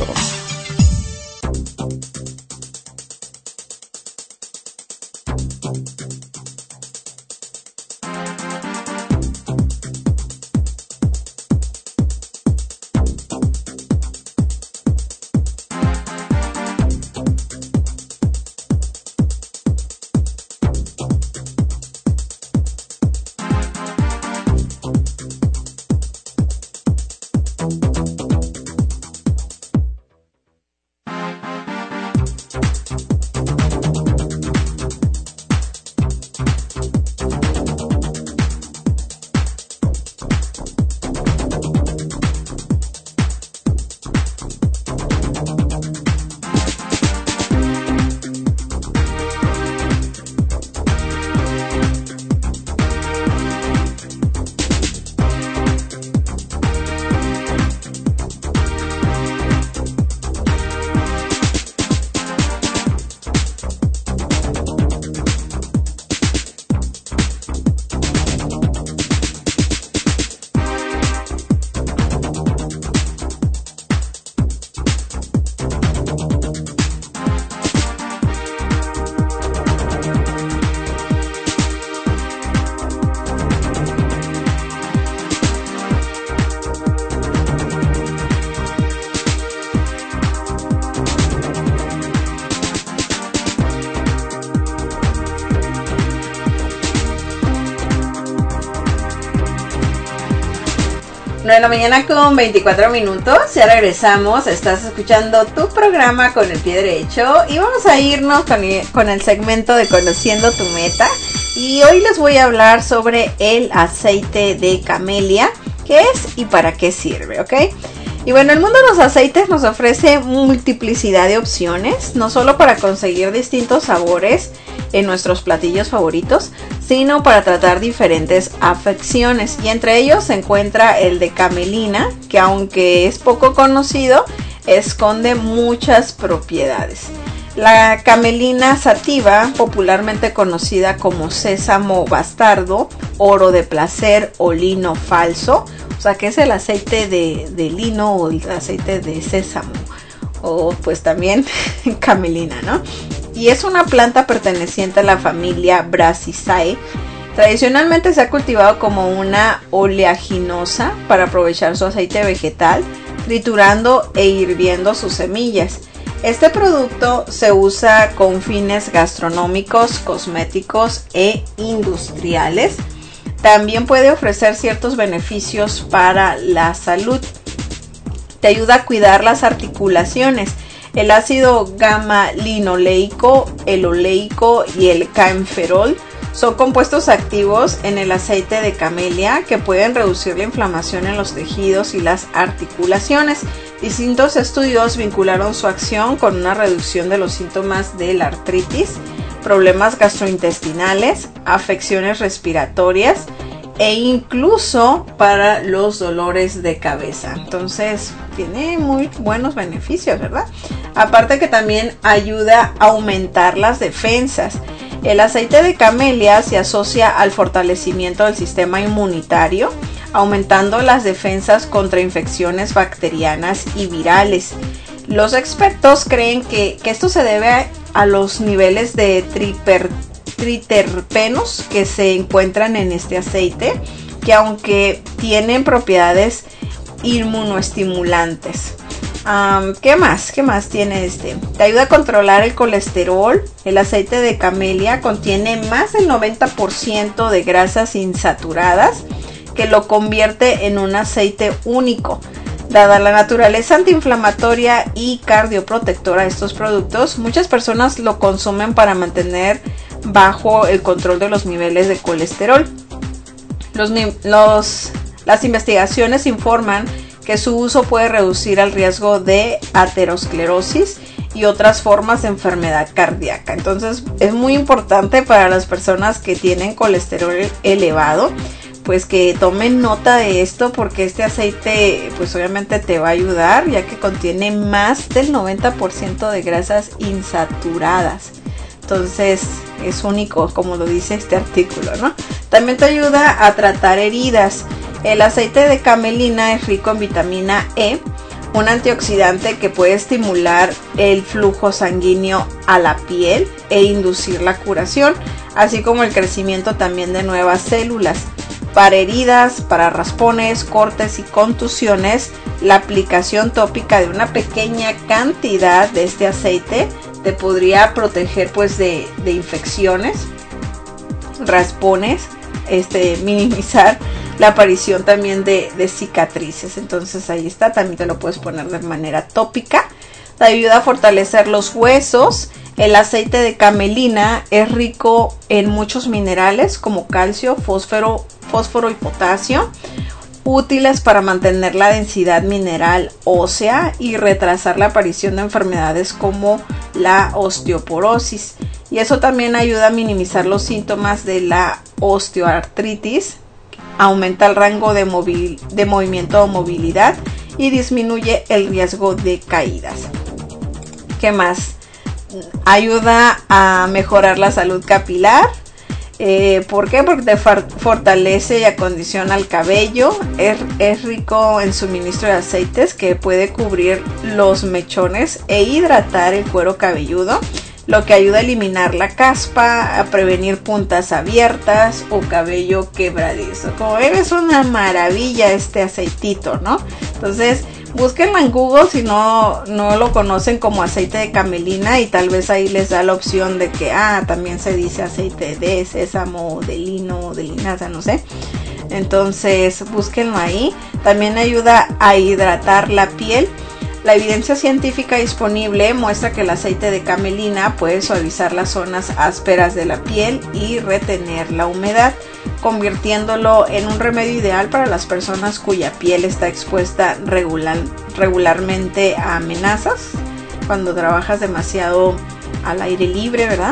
nueve de la mañana con veinticuatro minutos, ya regresamos, estás escuchando tu programa con el pie derecho y vamos a irnos con el, con el segmento de Conociendo tu Meta, y hoy les voy a hablar sobre el aceite de camelia, qué es y para qué sirve, ¿ok? Y bueno, el mundo de los aceites nos ofrece multiplicidad de opciones, no solo para conseguir distintos sabores en nuestros platillos favoritos, sino para tratar diferentes afecciones, y entre ellos se encuentra el de camelina, que aunque es poco conocido, esconde muchas propiedades. La camelina sativa, popularmente conocida como sésamo bastardo, oro de placer o lino falso, o sea que es el aceite de, de lino o el aceite de sésamo, o pues también camelina, ¿no? Y es una planta perteneciente a la familia Brassicaceae. Tradicionalmente se ha cultivado como una oleaginosa para aprovechar su aceite vegetal, triturando e hirviendo sus semillas. Este producto se usa con fines gastronómicos, cosméticos e industriales. También puede ofrecer ciertos beneficios para la salud. Te ayuda a cuidar las articulaciones. El ácido gamma-linoleico, el oleico y el caenferol son compuestos activos en el aceite de camelia que pueden reducir la inflamación en los tejidos y las articulaciones. Distintos estudios vincularon su acción con una reducción de los síntomas de la artritis, problemas gastrointestinales, afecciones respiratorias e incluso para los dolores de cabeza. Entonces tiene muy buenos beneficios, ¿verdad? Aparte que también ayuda a aumentar las defensas. El aceite de camelia se asocia al fortalecimiento del sistema inmunitario, aumentando las defensas contra infecciones bacterianas y virales. Los expertos creen que, que esto se debe a, a los niveles de triper, triterpenos que se encuentran en este aceite, que aunque tienen propiedades inmunoestimulantes. Um, ¿Qué más? ¿Qué más tiene este? Te ayuda a controlar el colesterol. El aceite de camelia contiene más del noventa por ciento de grasas insaturadas, que lo convierte en un aceite único. Dada la naturaleza antiinflamatoria y cardioprotectora de estos productos, muchas personas lo consumen para mantener bajo el control de los niveles de colesterol. Los, los, las investigaciones informan que su uso puede reducir el riesgo de aterosclerosis y otras formas de enfermedad cardíaca. Entonces es muy importante para las personas que tienen colesterol elevado, pues que tomen nota de esto, porque este aceite pues obviamente te va a ayudar, ya que contiene más del noventa por ciento de grasas insaturadas. Entonces es único, como lo dice este artículo, ¿no? También te ayuda a tratar heridas. El aceite de camelina es rico en vitamina E, un antioxidante que puede estimular el flujo sanguíneo a la piel e inducir la curación, así como el crecimiento también de nuevas células. Para heridas, para raspones, cortes y contusiones, la aplicación tópica de una pequeña cantidad de este aceite te podría proteger pues de, de infecciones, raspones, este, minimizar la aparición también de, de cicatrices. Entonces ahí está, también te lo puedes poner de manera tópica. Te ayuda a fortalecer los huesos. El aceite de camelina es rico en muchos minerales como calcio, fósforo, fósforo y potasio, útiles para mantener la densidad mineral ósea y retrasar la aparición de enfermedades como la osteoporosis. Y eso también ayuda a minimizar los síntomas de la osteoartritis, aumenta el rango de, movil, de movimiento o movilidad y disminuye el riesgo de caídas. ¿Qué más? Ayuda a mejorar la salud capilar. Eh, ¿Por qué? Porque te fortalece y acondiciona el cabello. Es, es rico en suministro de aceites que puede cubrir los mechones e hidratar el cuero cabelludo, lo que ayuda a eliminar la caspa, a prevenir puntas abiertas o cabello quebradizo. Como ven, es una maravilla este aceitito, ¿no? Entonces búsquenlo en Google si no, no lo conocen como aceite de camelina, y tal vez ahí les da la opción de que, ah, también se dice aceite de sésamo, de lino, de linaza, no sé. Entonces búsquenlo ahí. También ayuda a hidratar la piel. La evidencia científica disponible muestra que el aceite de camelina puede suavizar las zonas ásperas de la piel y retener la humedad, convirtiéndolo en un remedio ideal para las personas cuya piel está expuesta regular, regularmente a amenazas, cuando trabajas demasiado al aire libre, ¿verdad?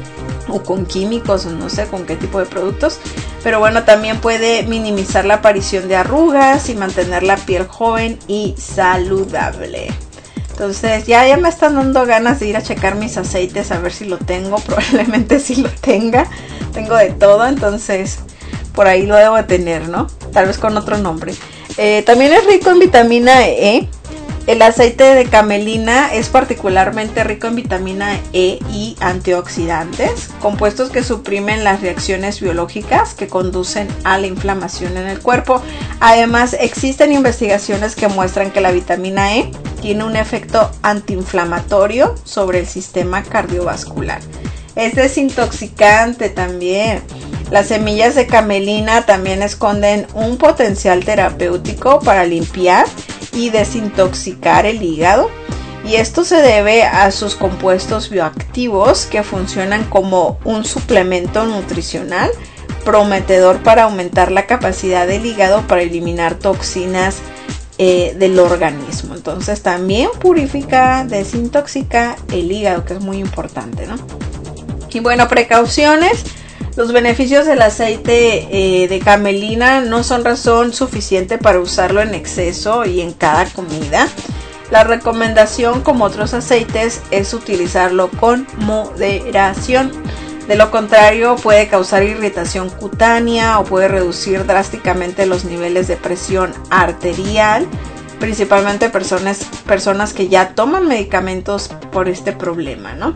O con químicos, o no sé con qué tipo de productos. Pero bueno, también puede minimizar la aparición de arrugas y mantener la piel joven y saludable. Entonces ya, ya me están dando ganas de ir a checar mis aceites a ver si lo tengo. Probablemente sí lo tenga. Tengo de todo, entonces por ahí lo debo de tener, ¿no? Tal vez con otro nombre. Eh, también es rico en vitamina E. El aceite de camelina es particularmente rico en vitamina E y antioxidantes, compuestos que suprimen las reacciones biológicas que conducen a la inflamación en el cuerpo. Además, existen investigaciones que muestran que la vitamina E tiene un efecto antiinflamatorio sobre el sistema cardiovascular. Es desintoxicante también. Las semillas de camelina también esconden un potencial terapéutico para limpiar y desintoxicar el hígado, y esto se debe a sus compuestos bioactivos que funcionan como un suplemento nutricional prometedor para aumentar la capacidad del hígado para eliminar toxinas eh, del organismo. Entonces también purifica, desintoxica el hígado, que es muy importante, ¿no? Y bueno, precauciones. Los beneficios del aceite eh, de camelina no son razón suficiente para usarlo en exceso y en cada comida. La recomendación, como otros aceites, es utilizarlo con moderación. De lo contrario, puede causar irritación cutánea o puede reducir drásticamente los niveles de presión arterial, principalmente personas, personas que ya toman medicamentos por este problema, ¿no?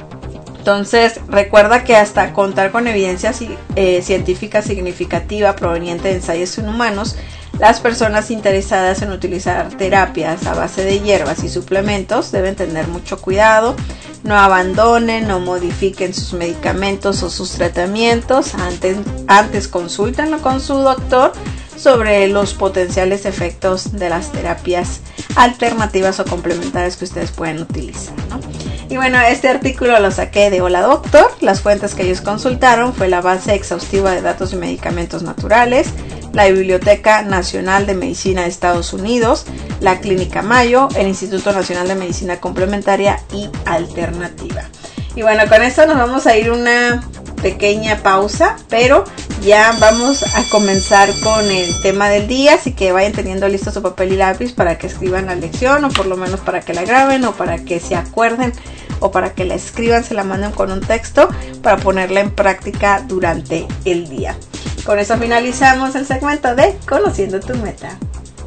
Entonces, recuerda que hasta contar con evidencia eh, científica significativa proveniente de ensayos en humanos, las personas interesadas en utilizar terapias a base de hierbas y suplementos deben tener mucho cuidado. No abandonen, no modifiquen sus medicamentos o sus tratamientos. Antes, antes consúltenlo con su doctor sobre los potenciales efectos de las terapias alternativas o complementarias que ustedes pueden utilizar, ¿no? Y bueno, este artículo lo saqué de Hola Doctor. Las fuentes que ellos consultaron fue la base exhaustiva de datos y medicamentos naturales, la Biblioteca Nacional de Medicina de Estados Unidos, la Clínica Mayo, el Instituto Nacional de Medicina Complementaria y Alternativa. Y bueno, con esto nos vamos a ir una pequeña pausa, pero ya vamos a comenzar con el tema del día, así que vayan teniendo listo su papel y lápiz para que escriban la lección, o por lo menos para que la graben, o para que se acuerden, o para que la escriban, se la manden con un texto para ponerla en práctica durante el día. Con eso finalizamos el segmento de Conociendo tu Meta.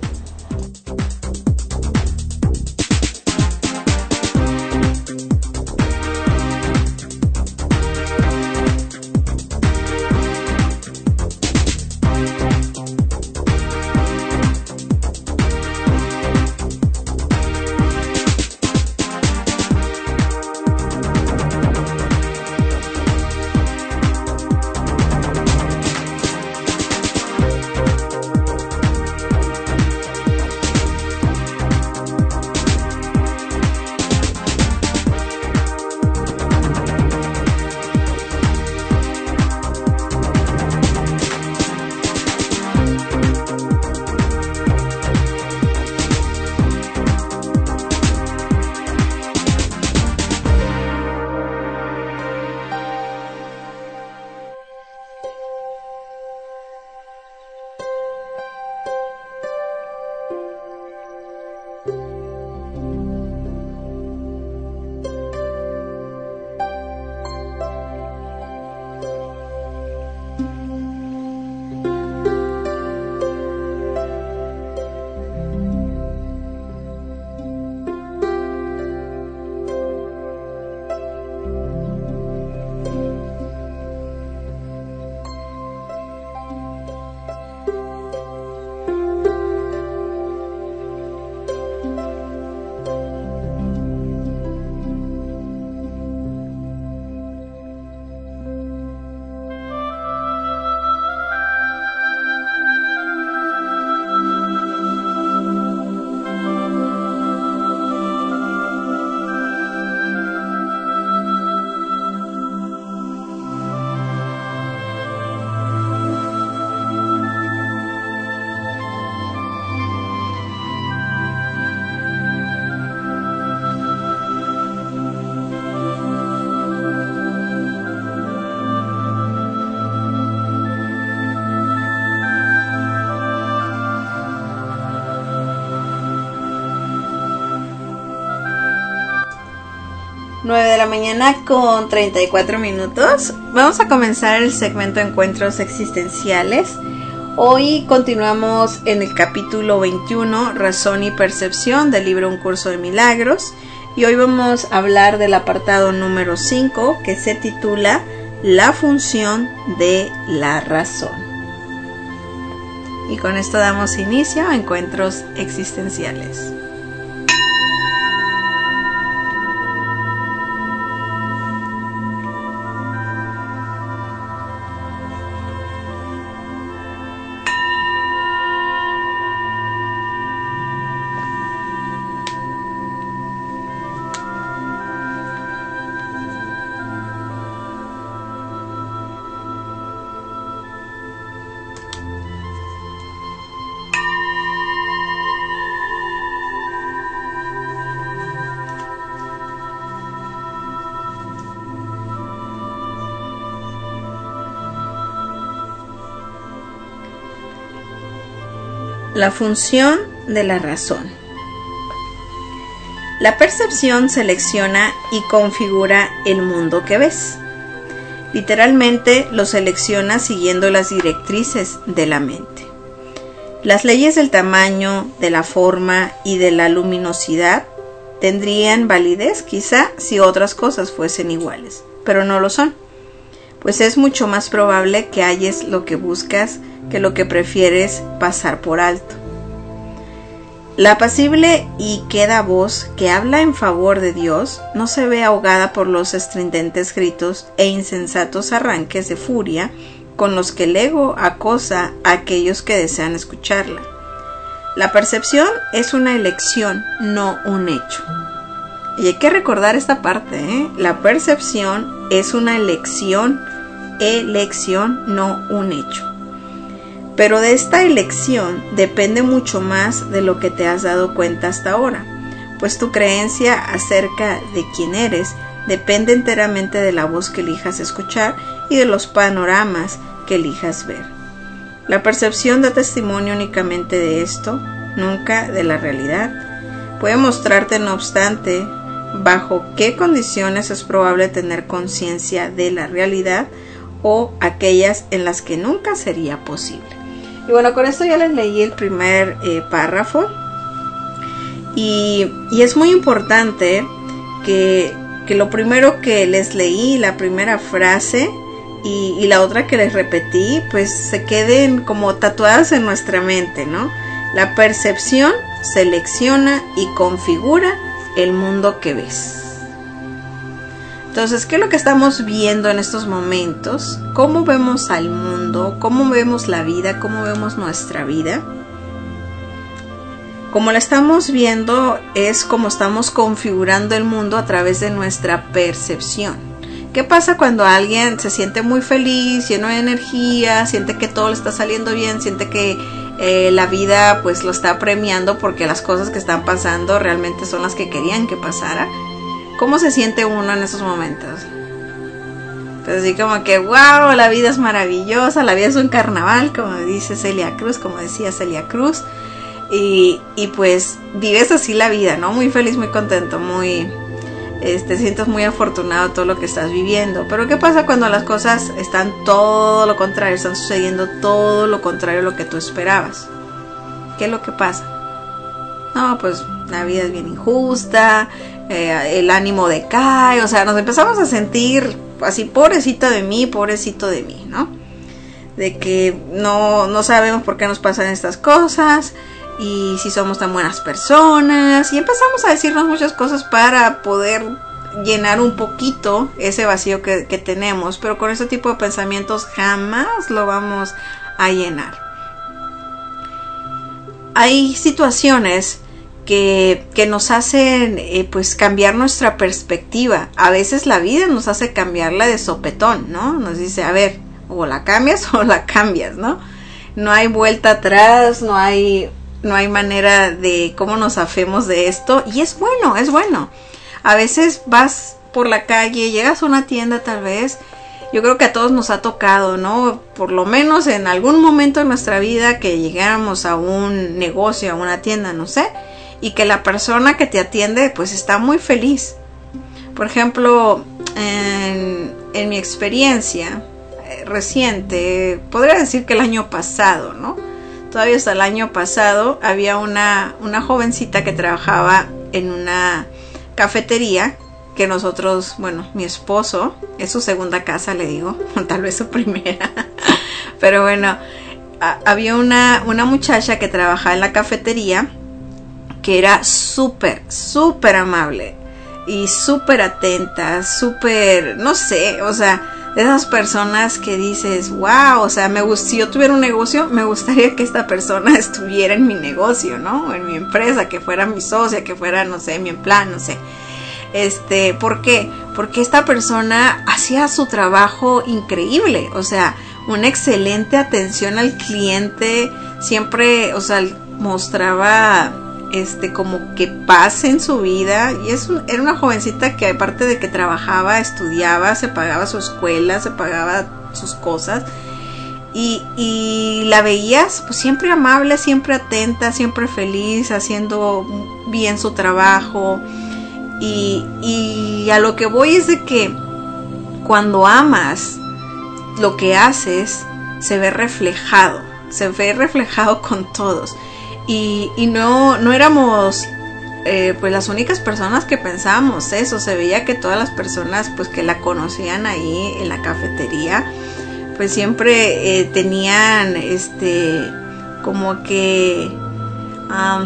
nueve de la mañana con treinta y cuatro minutos. Vamos a comenzar el segmento Encuentros Existenciales. Hoy continuamos en el capítulo veintiuno, Razón y Percepción, del libro Un Curso de Milagros. Y hoy vamos a hablar del apartado número cinco, que se titula La función de la razón. Y con esto damos inicio a Encuentros Existenciales. La función de la razón. La percepción selecciona y configura el mundo que ves. Literalmente lo selecciona siguiendo las directrices de la mente. Las leyes del tamaño, de la forma y de la luminosidad tendrían validez quizá si otras cosas fuesen iguales, pero no lo son, pues es mucho más probable que halles lo que buscas que lo que prefieres pasar por alto. La apacible y queda voz que habla en favor de Dios no se ve ahogada por los estridentes gritos e insensatos arranques de furia con los que el ego acosa a aquellos que desean escucharla. La percepción es una elección, no un hecho. Y hay que recordar esta parte, ¿eh? La percepción es una elección, elección, no un hecho. Pero de esta elección depende mucho más de lo que te has dado cuenta hasta ahora, pues tu creencia acerca de quién eres depende enteramente de la voz que elijas escuchar y de los panoramas que elijas ver. La percepción da testimonio únicamente de esto, nunca de la realidad. Puede mostrarte, no obstante, bajo qué condiciones es probable tener conciencia de la realidad o aquellas en las que nunca sería posible. Y bueno, con esto ya les leí el primer eh, párrafo y, y es muy importante que, que lo primero que les leí, la primera frase y, y la otra que les repetí, pues se queden como tatuadas en nuestra mente, ¿no? La percepción selecciona y configura el mundo que ves. Entonces, ¿qué es lo que estamos viendo en estos momentos? ¿Cómo vemos al mundo? ¿Cómo vemos la vida? ¿Cómo vemos nuestra vida? Como la estamos viendo es como estamos configurando el mundo a través de nuestra percepción. ¿Qué pasa cuando alguien se siente muy feliz, lleno de energía, siente que todo le está saliendo bien, siente que eh, la vida pues lo está premiando porque las cosas que están pasando realmente son las que querían que pasara? ¿Cómo se siente uno en esos momentos? Pues así como que, wow, la vida es maravillosa, la vida es un carnaval, como dice Celia Cruz, como decía Celia Cruz. Y, y pues vives así la vida, ¿no? Muy feliz, muy contento, muy... Eh, te sientes muy afortunado de todo lo que estás viviendo. Pero ¿qué pasa cuando las cosas están todo lo contrario? Están sucediendo todo lo contrario a lo que tú esperabas. ¿Qué es lo que pasa? No, pues la vida es bien injusta, eh, el ánimo decae, o sea, nos empezamos a sentir así, pobrecito de mí, pobrecito de mí, ¿no? De que no, no sabemos por qué nos pasan estas cosas y si somos tan buenas personas, y empezamos a decirnos muchas cosas para poder llenar un poquito ese vacío que, que tenemos, pero con ese tipo de pensamientos jamás lo vamos a llenar. Hay situaciones que, que nos hacen eh, pues cambiar nuestra perspectiva. A veces la vida nos hace cambiarla de sopetón, ¿no? Nos dice, a ver, o la cambias o la cambias, ¿no? No hay vuelta atrás, no hay, no hay manera de cómo nos zafemos de esto. Y es bueno, es bueno. A veces vas por la calle, llegas a una tienda tal vez. Yo creo que a todos nos ha tocado, ¿no? Por lo menos en algún momento de nuestra vida que llegáramos a un negocio, a una tienda, no sé, y que la persona que te atiende pues está muy feliz. Por ejemplo, en, en mi experiencia eh, reciente, podría decir que el año pasado, ¿no? Todavía hasta el año pasado había una, una jovencita que trabajaba en una cafetería que nosotros, bueno, mi esposo, es su segunda casa, le digo, tal vez su primera, pero bueno, a, había una, una muchacha que trabajaba en la cafetería que era súper, súper amable y súper atenta, súper, no sé, o sea, de esas personas que dices, wow, o sea, me gust- si yo tuviera un negocio, me gustaría que esta persona estuviera en mi negocio, ¿no? O en mi empresa, que fuera mi socia, que fuera, no sé, mi empleada, no sé. Este, ¿por qué? Porque esta persona hacía su trabajo increíble, o sea, una excelente atención al cliente, siempre, o sea, mostraba este como que paz en su vida, y es un, era una jovencita que aparte de que trabajaba, estudiaba, se pagaba su escuela, se pagaba sus cosas, y, y la veías pues siempre amable, siempre atenta, siempre feliz, haciendo bien su trabajo. Y, y a lo que voy es de que cuando amas lo que haces, se ve reflejado, se ve reflejado con todos. Y, y no, no éramos eh, pues las únicas personas que pensábamos eso. Se veía que todas las personas pues que la conocían ahí en la cafetería, pues siempre eh, tenían este como que um,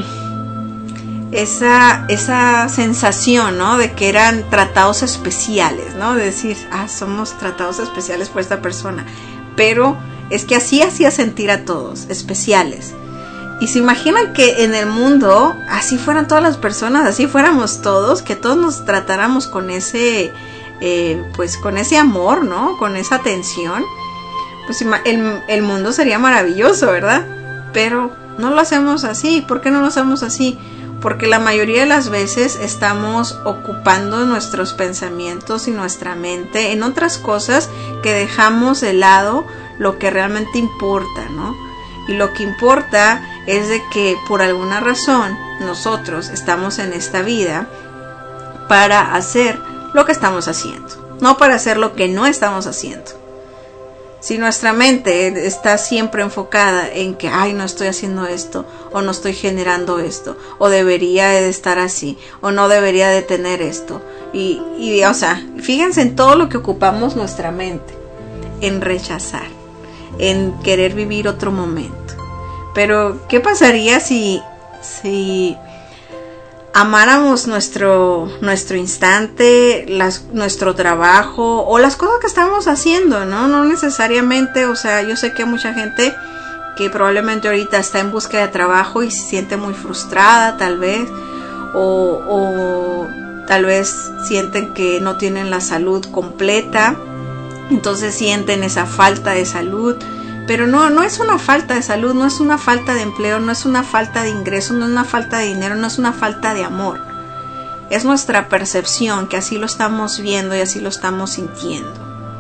esa esa sensación, ¿no? De que eran tratados especiales, ¿no? De decir, ah, somos tratados especiales por esta persona. Pero es que así hacía sentir a todos especiales. Y se imaginan que en el mundo así fueran todas las personas, así fuéramos todos, que todos nos tratáramos con ese, eh, pues con ese amor, ¿no? Con esa atención. pues el, el mundo sería maravilloso, ¿verdad? Pero no lo hacemos así. ¿Por qué no lo hacemos así? Porque la mayoría de las veces estamos ocupando nuestros pensamientos y nuestra mente en otras cosas que dejamos de lado lo que realmente importa, ¿no? Y lo que importa es de que por alguna razón nosotros estamos en esta vida para hacer lo que estamos haciendo, no para hacer lo que no estamos haciendo. Si nuestra mente está siempre enfocada en que, ay, no estoy haciendo esto, o no estoy generando esto, o debería de estar así, o no debería de tener esto. Y, y, o sea, fíjense en todo lo que ocupamos nuestra mente, en rechazar, en querer vivir otro momento. Pero, ¿qué pasaría si, si amáramos nuestro, nuestro instante, las, nuestro trabajo o las cosas que estamos haciendo, ¿no? No necesariamente, o sea, yo sé que hay mucha gente que probablemente ahorita está en búsqueda de trabajo y se siente muy frustrada, tal vez, o, o tal vez sienten que no tienen la salud completa, entonces sienten esa falta de salud. Pero no, no es una falta de salud, no es una falta de empleo, no es una falta de ingreso, no es una falta de dinero, no es una falta de amor. Es nuestra percepción que así lo estamos viendo y así lo estamos sintiendo.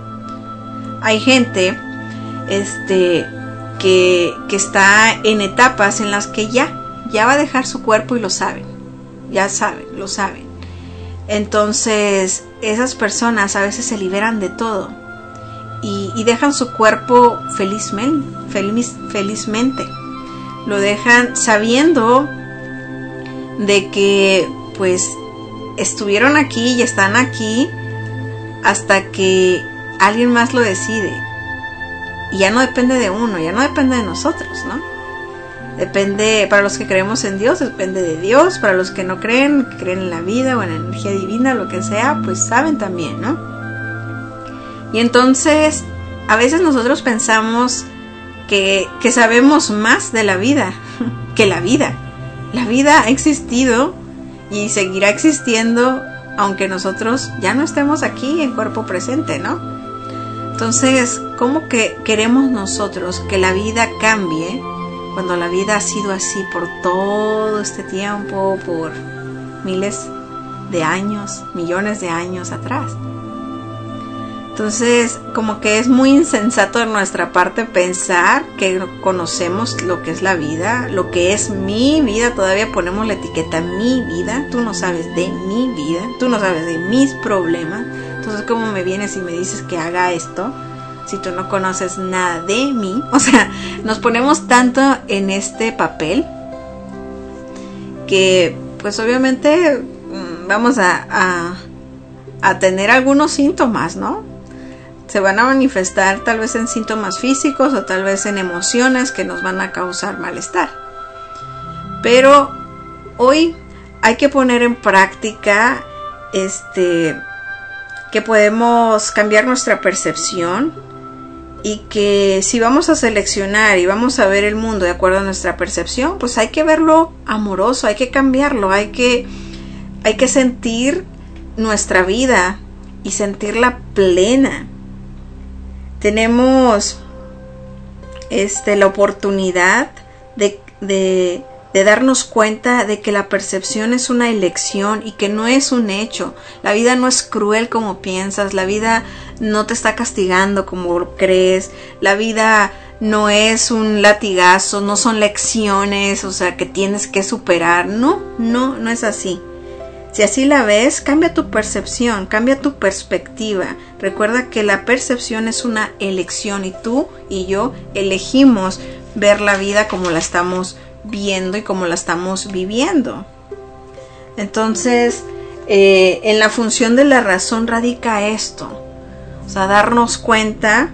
Hay gente este, que, que está en etapas en las que ya, ya va a dejar su cuerpo y lo saben, ya saben, lo saben. Entonces, esas personas a veces se liberan de todo. Y, y dejan su cuerpo felizmente, feliz, felizmente. Lo dejan sabiendo de que pues estuvieron aquí y están aquí hasta que alguien más lo decide. Y ya no depende de uno, ya no depende de nosotros, ¿no? Depende, para los que creemos en Dios, depende de Dios. Para los que no creen, que creen en la vida o en la energía divina, lo que sea, pues saben también, ¿no? Y entonces, a veces nosotros pensamos que, que sabemos más de la vida que la vida. La vida ha existido y seguirá existiendo aunque nosotros ya no estemos aquí en cuerpo presente, ¿no? Entonces, ¿cómo que queremos nosotros que la vida cambie cuando la vida ha sido así por todo este tiempo, por miles de años, millones de años atrás? Entonces, como que es muy insensato de nuestra parte pensar que conocemos lo que es la vida, lo que es mi vida. Todavía ponemos la etiqueta mi vida. Tú no sabes de mi vida, tú no sabes de mis problemas. Entonces, ¿cómo me vienes y me dices que haga esto si tú no conoces nada de mí? O sea, nos ponemos tanto en este papel que, pues obviamente, vamos a, a, a tener algunos síntomas, ¿no? Se van a manifestar tal vez en síntomas físicos o tal vez en emociones que nos van a causar malestar. Pero hoy hay que poner en práctica este, que podemos cambiar nuestra percepción y que si vamos a seleccionar y vamos a ver el mundo de acuerdo a nuestra percepción, pues hay que verlo amoroso, hay que cambiarlo, hay que, hay que sentir nuestra vida y sentirla plena. Tenemos este, la oportunidad de, de, de darnos cuenta de que la percepción es una elección y que no es un hecho. La vida no es cruel como piensas, la vida no te está castigando como crees, la vida no es un latigazo, no son lecciones, o sea, que tienes que superar. No, no, no es así. Si así la ves, cambia tu percepción, cambia tu perspectiva. Recuerda que la percepción es una elección y tú y yo elegimos ver la vida como la estamos viendo y como la estamos viviendo. Entonces, eh, en la función de la razón radica esto. O sea, darnos cuenta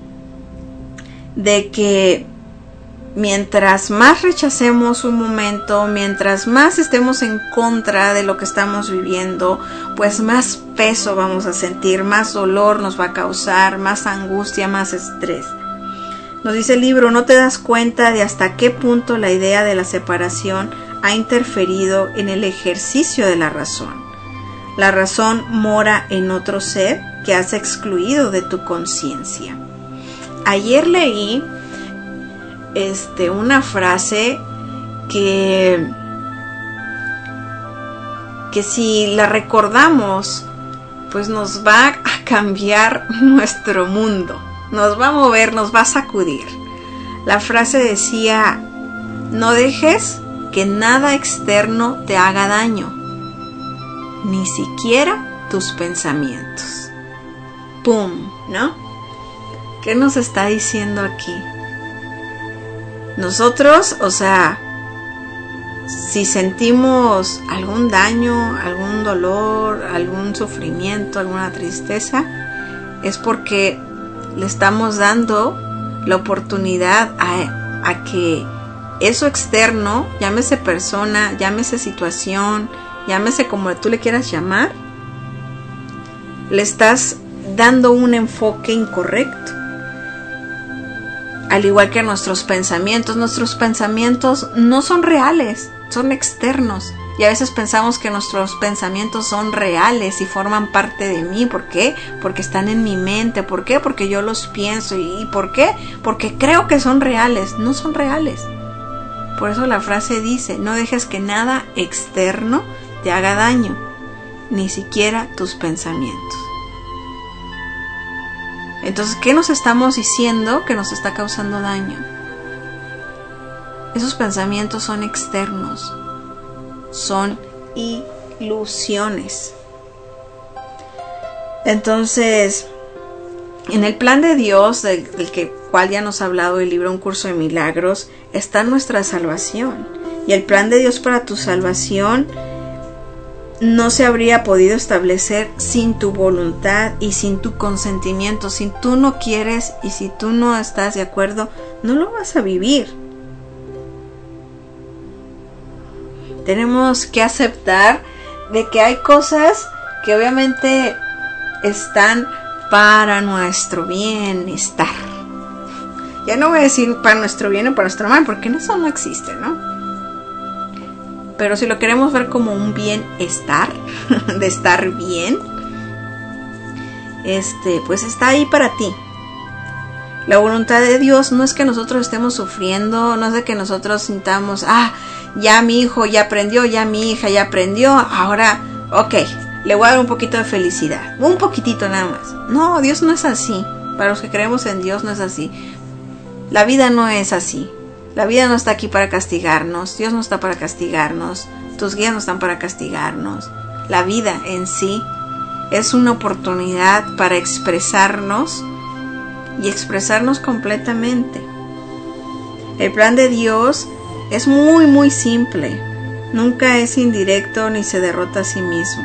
de que mientras más rechacemos un momento, mientras más estemos en contra de lo que estamos viviendo, pues más peso vamos a sentir, más dolor nos va a causar, más angustia, más estrés. Nos dice el libro, no te das cuenta de hasta qué punto la idea de la separación ha interferido en el ejercicio de la razón. La razón mora en otro ser que has excluido de tu conciencia. ayer leí este, una frase que, que si la recordamos, pues nos va a cambiar nuestro mundo, nos va a mover, nos va a sacudir. La frase decía: no dejes que nada externo te haga daño, ni siquiera tus pensamientos. ¡Pum! ¿No? ¿Qué nos está diciendo aquí? Nosotros, o sea, si sentimos algún daño, algún dolor, algún sufrimiento, alguna tristeza, es porque le estamos dando la oportunidad a, a que eso externo, llámese persona, llámese situación, llámese como tú le quieras llamar, le estás dando un enfoque incorrecto. Al igual que nuestros pensamientos, nuestros pensamientos no son reales, son externos. Y a veces pensamos que nuestros pensamientos son reales y forman parte de mí. ¿Por qué? Porque están en mi mente. ¿Por qué? Porque yo los pienso. ¿Y por qué? Porque creo que son reales. No son reales. Por eso la frase dice: no dejes que nada externo te haga daño, ni siquiera tus pensamientos. Entonces, ¿qué nos estamos diciendo que nos está causando daño? Esos pensamientos son externos, son ilusiones. Entonces, en el plan de Dios, del, del que, cual ya nos ha hablado el libro Un Curso de Milagros, está nuestra salvación. Y el plan de Dios para tu salvación no se habría podido establecer sin tu voluntad y sin tu consentimiento. Si tú no quieres y si tú no estás de acuerdo, no lo vas a vivir. Tenemos que aceptar de que hay cosas que obviamente están para nuestro bienestar. Ya no voy a decir para nuestro bien o para nuestro mal, porque eso no existe, ¿no? Pero si lo queremos ver como un bienestar, de estar bien, este, pues está ahí para ti. La voluntad de Dios no es que nosotros estemos sufriendo, no es de que nosotros sintamos, ah, ya mi hijo ya aprendió, ya mi hija ya aprendió, ahora, ok, le voy a dar un poquito de felicidad, un poquitito nada más. No, Dios no es así. Para los que creemos en Dios no es así. La vida no es así. La vida no está aquí para castigarnos. Dios no está para castigarnos. Tus guías no están para castigarnos. La vida en sí es una oportunidad para expresarnos y expresarnos completamente. El plan de Dios es muy muy simple. Nunca es indirecto ni se derrota a sí mismo.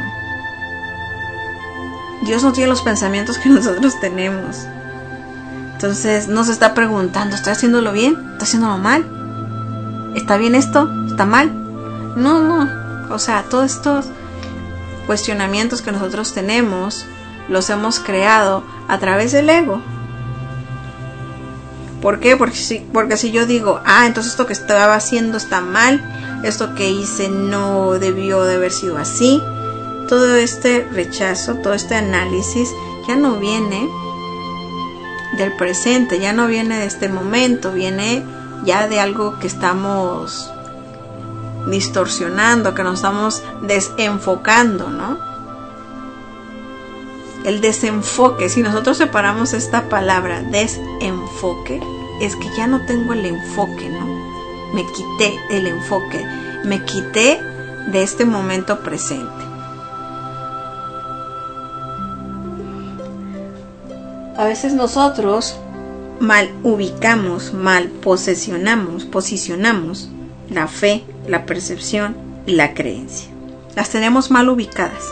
Dios no tiene los pensamientos que nosotros tenemos. Entonces nos está preguntando, ¿estoy haciéndolo bien? ¿Estoy haciéndolo mal? ¿Está bien esto? ¿Está mal? No, no. O sea, todos estos cuestionamientos que nosotros tenemos los hemos creado a través del ego. ¿Por qué? Porque si, porque si yo digo, ah, entonces esto que estaba haciendo está mal, esto que hice no debió de haber sido así, todo este rechazo, todo este análisis ya no viene del presente, ya no viene de este momento, viene ya de algo que estamos distorsionando, que nos estamos desenfocando, ¿no? El desenfoque, si nosotros separamos esta palabra desenfoque, es que ya no tengo el enfoque, ¿no? Me quité el enfoque, me quité de este momento presente. A veces nosotros mal ubicamos, mal posesionamos, posicionamos la fe, la percepción y la creencia. Las tenemos mal ubicadas.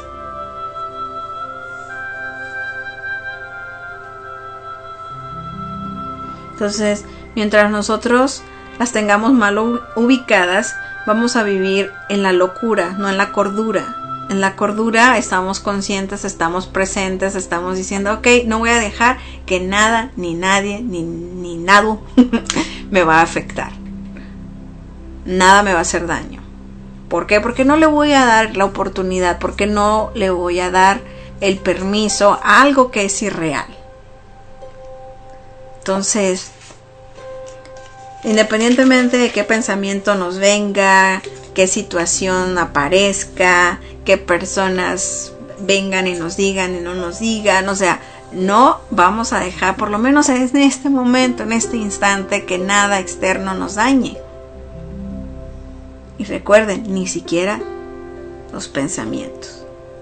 Entonces, mientras nosotros las tengamos mal ubicadas, vamos a vivir en la locura, no en la cordura. En la cordura estamos conscientes, estamos presentes, estamos diciendo, ok, no voy a dejar que nada, ni nadie, ni, ni nada me va a afectar. Nada me va a hacer daño. ¿Por qué? Porque no le voy a dar la oportunidad, porque no le voy a dar el permiso a algo que es irreal. Entonces, independientemente de qué pensamiento nos venga, qué situación aparezca, qué personas vengan y nos digan y no nos digan, o sea, no vamos a dejar, por lo menos en este momento, en este instante, que nada externo nos dañe. Y recuerden, ni siquiera los pensamientos.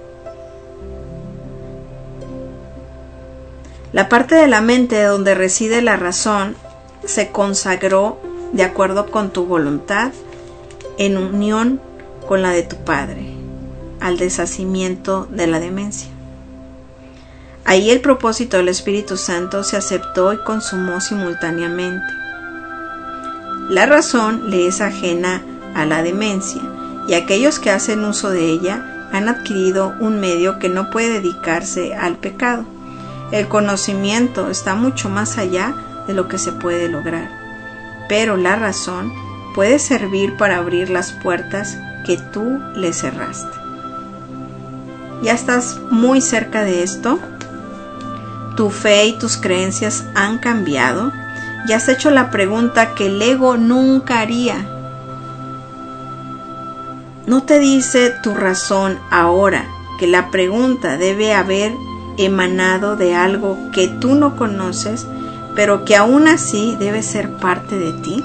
La parte de la mente donde reside la razón se consagró de acuerdo con tu voluntad en unión con la de tu Padre al deshacimiento de la demencia. Ahí el propósito del Espíritu Santo se aceptó y consumó simultáneamente. La razón le es ajena a la demencia y aquellos que hacen uso de ella han adquirido un medio que no puede dedicarse al pecado. El conocimiento está mucho más allá de lo que se puede lograr, pero la razón puede servir para abrir las puertas que tú le cerraste. Ya estás muy cerca de esto. Tu fe y tus creencias han cambiado. Ya has hecho la pregunta que el ego nunca haría. No te dice tu razón ahora que la pregunta debe haber emanado de algo que tú no conoces, pero que aún así debe ser parte de ti.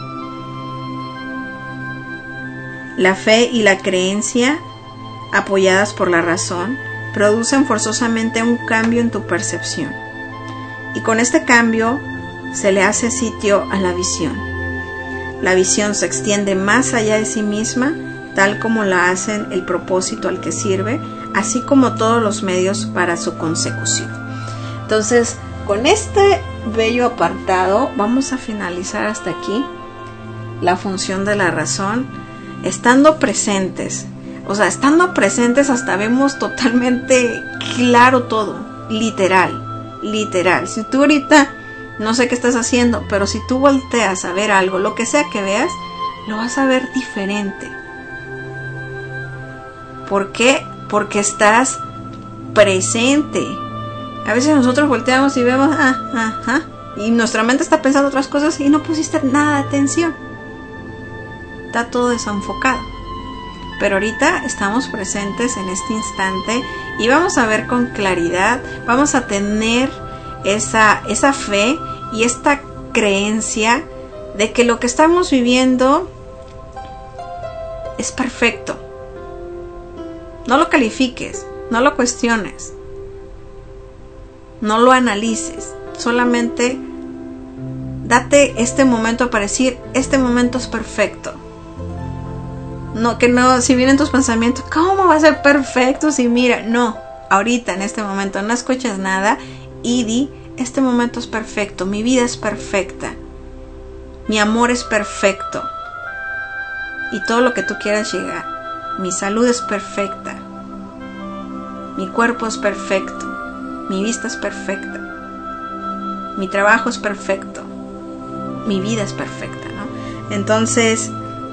La fe y la creencia, apoyadas por la razón, producen forzosamente un cambio en tu percepción. Y con este cambio se le hace sitio a la visión. La visión se extiende más allá de sí misma, tal como la hacen el propósito al que sirve, así como todos los medios para su consecución. Entonces, con este bello apartado vamos a finalizar hasta aquí la función de la razón, estando presentes. O sea, estando presentes hasta vemos totalmente claro todo, literal, literal. Si tú ahorita no sé qué estás haciendo, pero si tú volteas a ver algo, lo que sea que veas, lo vas a ver diferente. ¿Por qué? Porque estás presente. A veces nosotros volteamos y vemos, ah, ah, ah, y nuestra mente está pensando otras cosas y no pusiste nada de atención. Está todo desenfocado. Pero ahorita estamos presentes en este instante y vamos a ver con claridad, vamos a tener esa, esa fe y esta creencia de que lo que estamos viviendo es perfecto. No lo califiques, no lo cuestiones, no lo analices, solamente date este momento para decir, este momento es perfecto. No, que no, si vienen tus pensamientos, ¿cómo va a ser perfecto si mira? No, ahorita en este momento no escuches nada y di, este momento es perfecto, mi vida es perfecta, mi amor es perfecto y todo lo que tú quieras llegar, mi salud es perfecta, mi cuerpo es perfecto, mi vista es perfecta, mi trabajo es perfecto, mi vida es perfecta, ¿no? Entonces,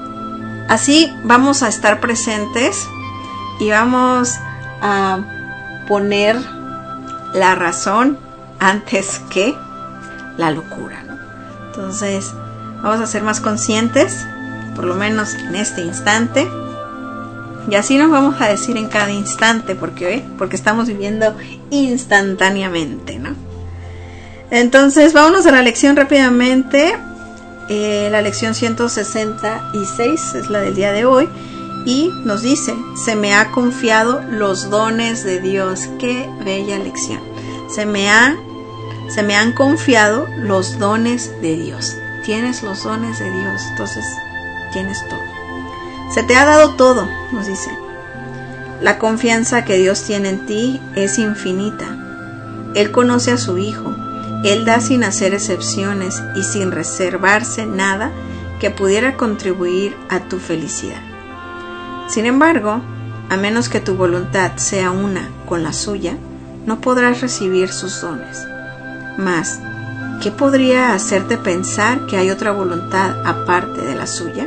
así vamos a estar presentes y vamos a poner la razón antes que la locura, ¿no? Entonces vamos a ser más conscientes, por lo menos en este instante, y así nos vamos a decir en cada instante, porque ¿eh? porque estamos viviendo instantáneamente, ¿no? Entonces vámonos a la lección rápidamente. Eh, la lección ciento sesenta y seis es la del día de hoy y nos dice, se me ha confiado los dones de Dios. Qué bella lección. Se me ha, se me han confiado los dones de Dios. Tienes los dones de Dios, entonces tienes todo. Se te ha dado todo, nos dice. La confianza que Dios tiene en ti es infinita. Él conoce a su Hijo. Él da sin hacer excepciones y sin reservarse nada que pudiera contribuir a tu felicidad. Sin embargo, a menos que tu voluntad sea una con la suya, no podrás recibir sus dones. Mas, ¿qué podría hacerte pensar que hay otra voluntad aparte de la suya?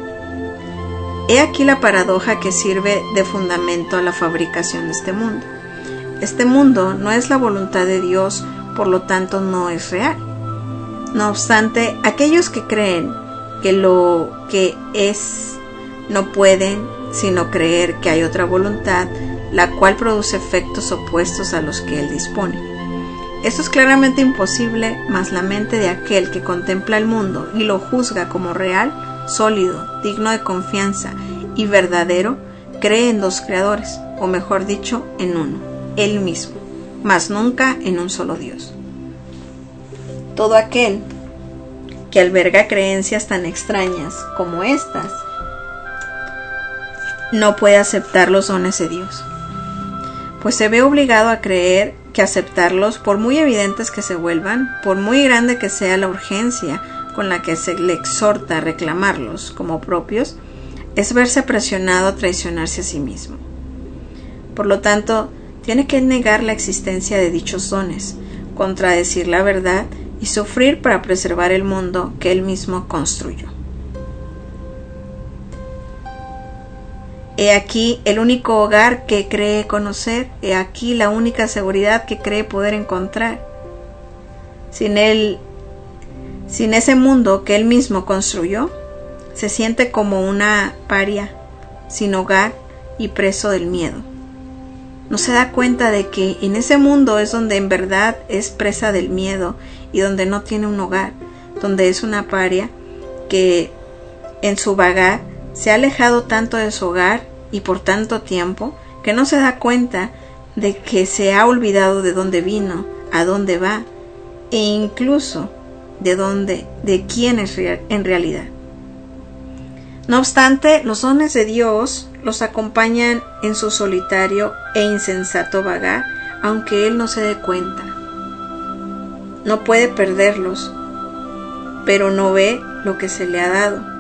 He aquí la paradoja que sirve de fundamento a la fabricación de este mundo. Este mundo no es la voluntad de Dios, por lo tanto no es real. No obstante, aquellos que creen que lo que es no pueden sino creer que hay otra voluntad, la cual produce efectos opuestos a los que él dispone. Esto es claramente imposible, mas la mente de aquel que contempla el mundo y lo juzga como real, sólido, digno de confianza y verdadero, cree en dos creadores, o mejor dicho, en uno, él mismo, mas nunca en un solo Dios. Todo aquel que alberga creencias tan extrañas como estas no puede aceptar los dones de Dios, pues se ve obligado a creer que aceptarlos, por muy evidentes que se vuelvan, por muy grande que sea la urgencia con la que se le exhorta a reclamarlos como propios, es verse presionado a traicionarse a sí mismo. Por lo tanto, tiene que negar la existencia de dichos dones, contradecir la verdad y sufrir para preservar el mundo que él mismo construyó. He aquí el único hogar que cree conocer, he aquí la única seguridad que cree poder encontrar. Sin él, sin ese mundo que él mismo construyó, se siente como una paria, sin hogar y preso del miedo. No se da cuenta de que en ese mundo es donde en verdad es presa del miedo y donde no tiene un hogar, donde es una paria que en su vagar se ha alejado tanto de su hogar y por tanto tiempo que no se da cuenta de que se ha olvidado de dónde vino, a dónde va e incluso de dónde, de quién es en realidad. No obstante, los dones de Dios los acompañan en su solitario e insensato vagar, aunque él no se dé cuenta. No puede perderlos, pero no ve lo que se le ha dado.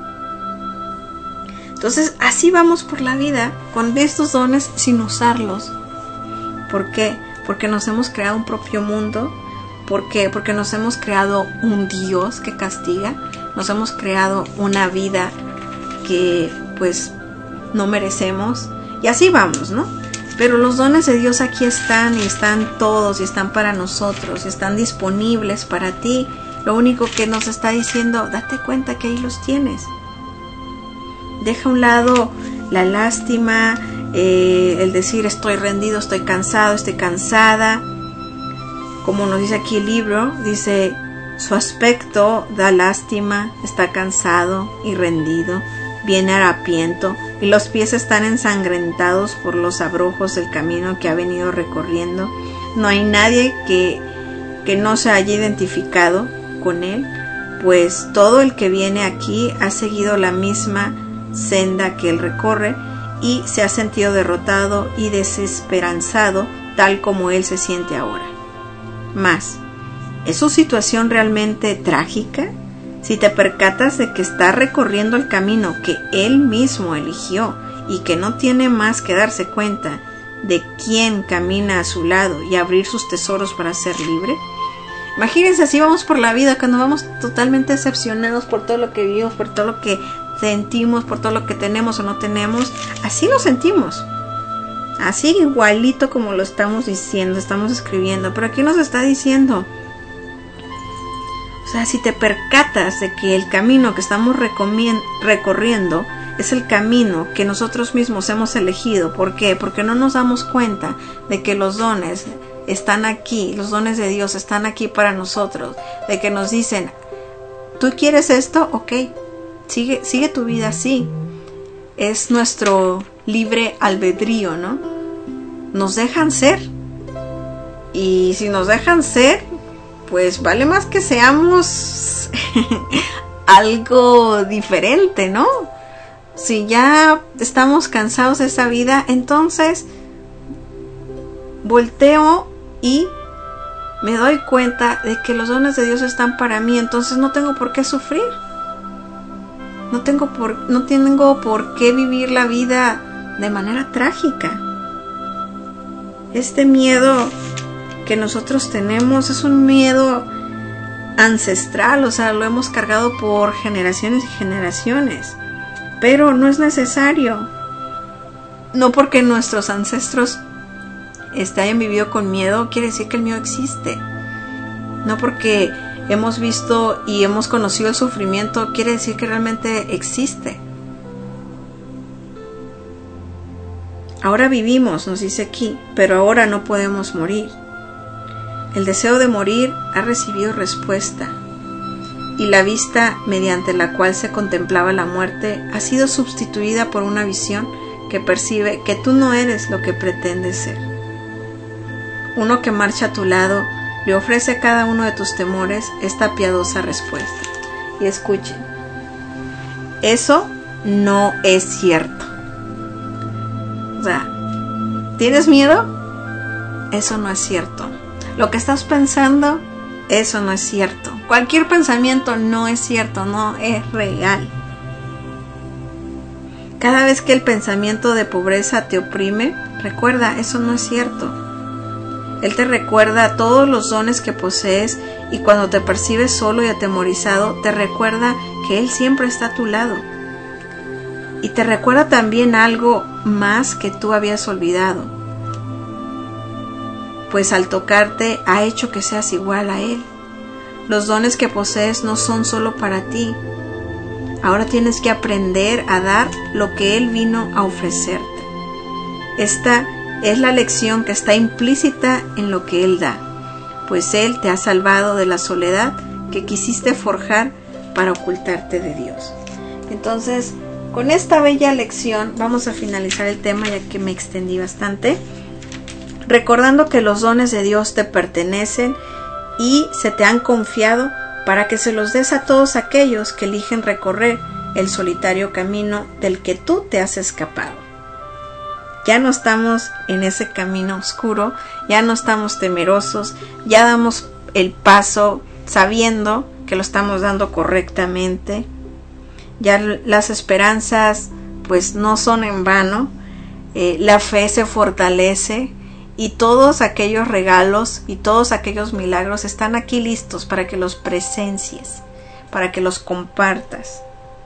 Entonces, así vamos por la vida, con estos dones sin usarlos. ¿Por qué? Porque nos hemos creado un propio mundo. ¿Por qué? Porque nos hemos creado un Dios que castiga. Nos hemos creado una vida que, pues, no merecemos. Y así vamos, ¿no? Pero los dones de Dios aquí están, y están todos, y están para nosotros, y están disponibles para ti. Lo único que nos está diciendo, date cuenta que ahí los tienes. Deja a un lado la lástima, eh, el decir estoy rendido, estoy cansado, estoy cansada. Como nos dice aquí el libro, dice, su aspecto da lástima, está cansado y rendido, viene harapiento, y los pies están ensangrentados por los abrojos del camino que ha venido recorriendo. No hay nadie que, que no se haya identificado con él, pues todo el que viene aquí ha seguido la misma senda que él recorre y se ha sentido derrotado y desesperanzado, tal como él se siente ahora. Mas, ¿es su situación realmente trágica? Si te percatas de que está recorriendo el camino que él mismo eligió y que no tiene más que darse cuenta de quién camina a su lado y abrir sus tesoros para ser libre. Imagínense, así vamos por la vida, cuando vamos totalmente decepcionados por todo lo que vivimos, por todo lo que sentimos, por todo lo que tenemos o no tenemos. Así lo sentimos, así igualito como lo estamos diciendo, estamos escribiendo. Pero aquí nos está diciendo, o sea, si te percatas de que el camino que estamos recorriendo es el camino que nosotros mismos hemos elegido. ¿Por qué? Porque no nos damos cuenta de que los dones están aquí, los dones de Dios están aquí para nosotros, de que nos dicen, ¿tú quieres esto? Ok, sigue, sigue tu vida así. Es nuestro libre albedrío, ¿no? Nos dejan ser. Y si nos dejan ser, pues vale más que seamos algo diferente, ¿no? Si ya estamos cansados de esa vida, entonces volteo y me doy cuenta de que los dones de Dios están para mí, entonces no tengo por qué sufrir. No tengo por, no tengo por qué vivir la vida de manera trágica. Este miedo que nosotros tenemos es un miedo ancestral, o sea, lo hemos cargado por generaciones y generaciones, pero no es necesario. No porque nuestros ancestros este, hayan vivido con miedo quiere decir que el miedo existe. No porque hemos visto y hemos conocido el sufrimiento, quiere decir que realmente existe. Ahora vivimos, nos dice aquí, pero ahora no podemos morir. El deseo de morir ha recibido respuesta, y la vista mediante la cual se contemplaba la muerte ha sido sustituida por una visión que percibe que tú no eres lo que pretendes ser. Uno que marcha a tu lado le ofrece a cada uno de tus temores esta piadosa respuesta. Y escuchen, eso no es cierto. O sea, ¿tienes miedo? Eso no es cierto. Lo que estás pensando, eso no es cierto. Cualquier pensamiento no es cierto, no es real. Cada vez que el pensamiento de pobreza te oprime, recuerda, eso no es cierto. Él te recuerda todos los dones que posees, y cuando te percibes solo y atemorizado, te recuerda que Él siempre está a tu lado. Y te recuerda también algo más que tú habías olvidado, pues al tocarte ha hecho que seas igual a Él. Los dones que posees no son solo para ti. Ahora tienes que aprender a dar lo que Él vino a ofrecerte. Esta es la lección que está implícita en lo que Él da, pues Él te ha salvado de la soledad que quisiste forjar para ocultarte de Dios. Entonces, con esta bella lección vamos a finalizar el tema, ya que me extendí bastante, recordando que los dones de Dios te pertenecen y se te han confiado para que se los des a todos aquellos que eligen recorrer el solitario camino del que tú te has escapado. Ya no estamos en ese camino oscuro, ya no estamos temerosos, ya damos el paso sabiendo que lo estamos dando correctamente. Ya las esperanzas pues no son en vano, eh, la fe se fortalece, y todos aquellos regalos y todos aquellos milagros están aquí listos para que los presencies, para que los compartas.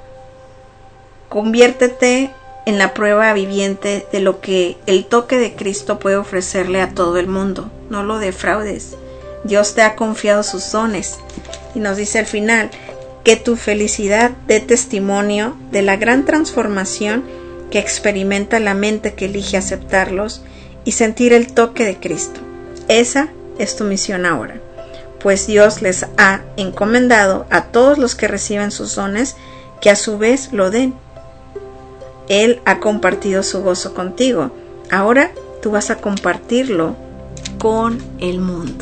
Conviértete en la prueba viviente de lo que el toque de Cristo puede ofrecerle a todo el mundo. No lo defraudes. Dios te ha confiado sus dones. Y nos dice al final, que tu felicidad dé testimonio de la gran transformación que experimenta la mente que elige aceptarlos y sentir el toque de Cristo. Esa es tu misión ahora, pues Dios les ha encomendado a todos los que reciben sus dones que a su vez lo den. Él ha compartido su gozo contigo. Ahora tú vas a compartirlo con el mundo.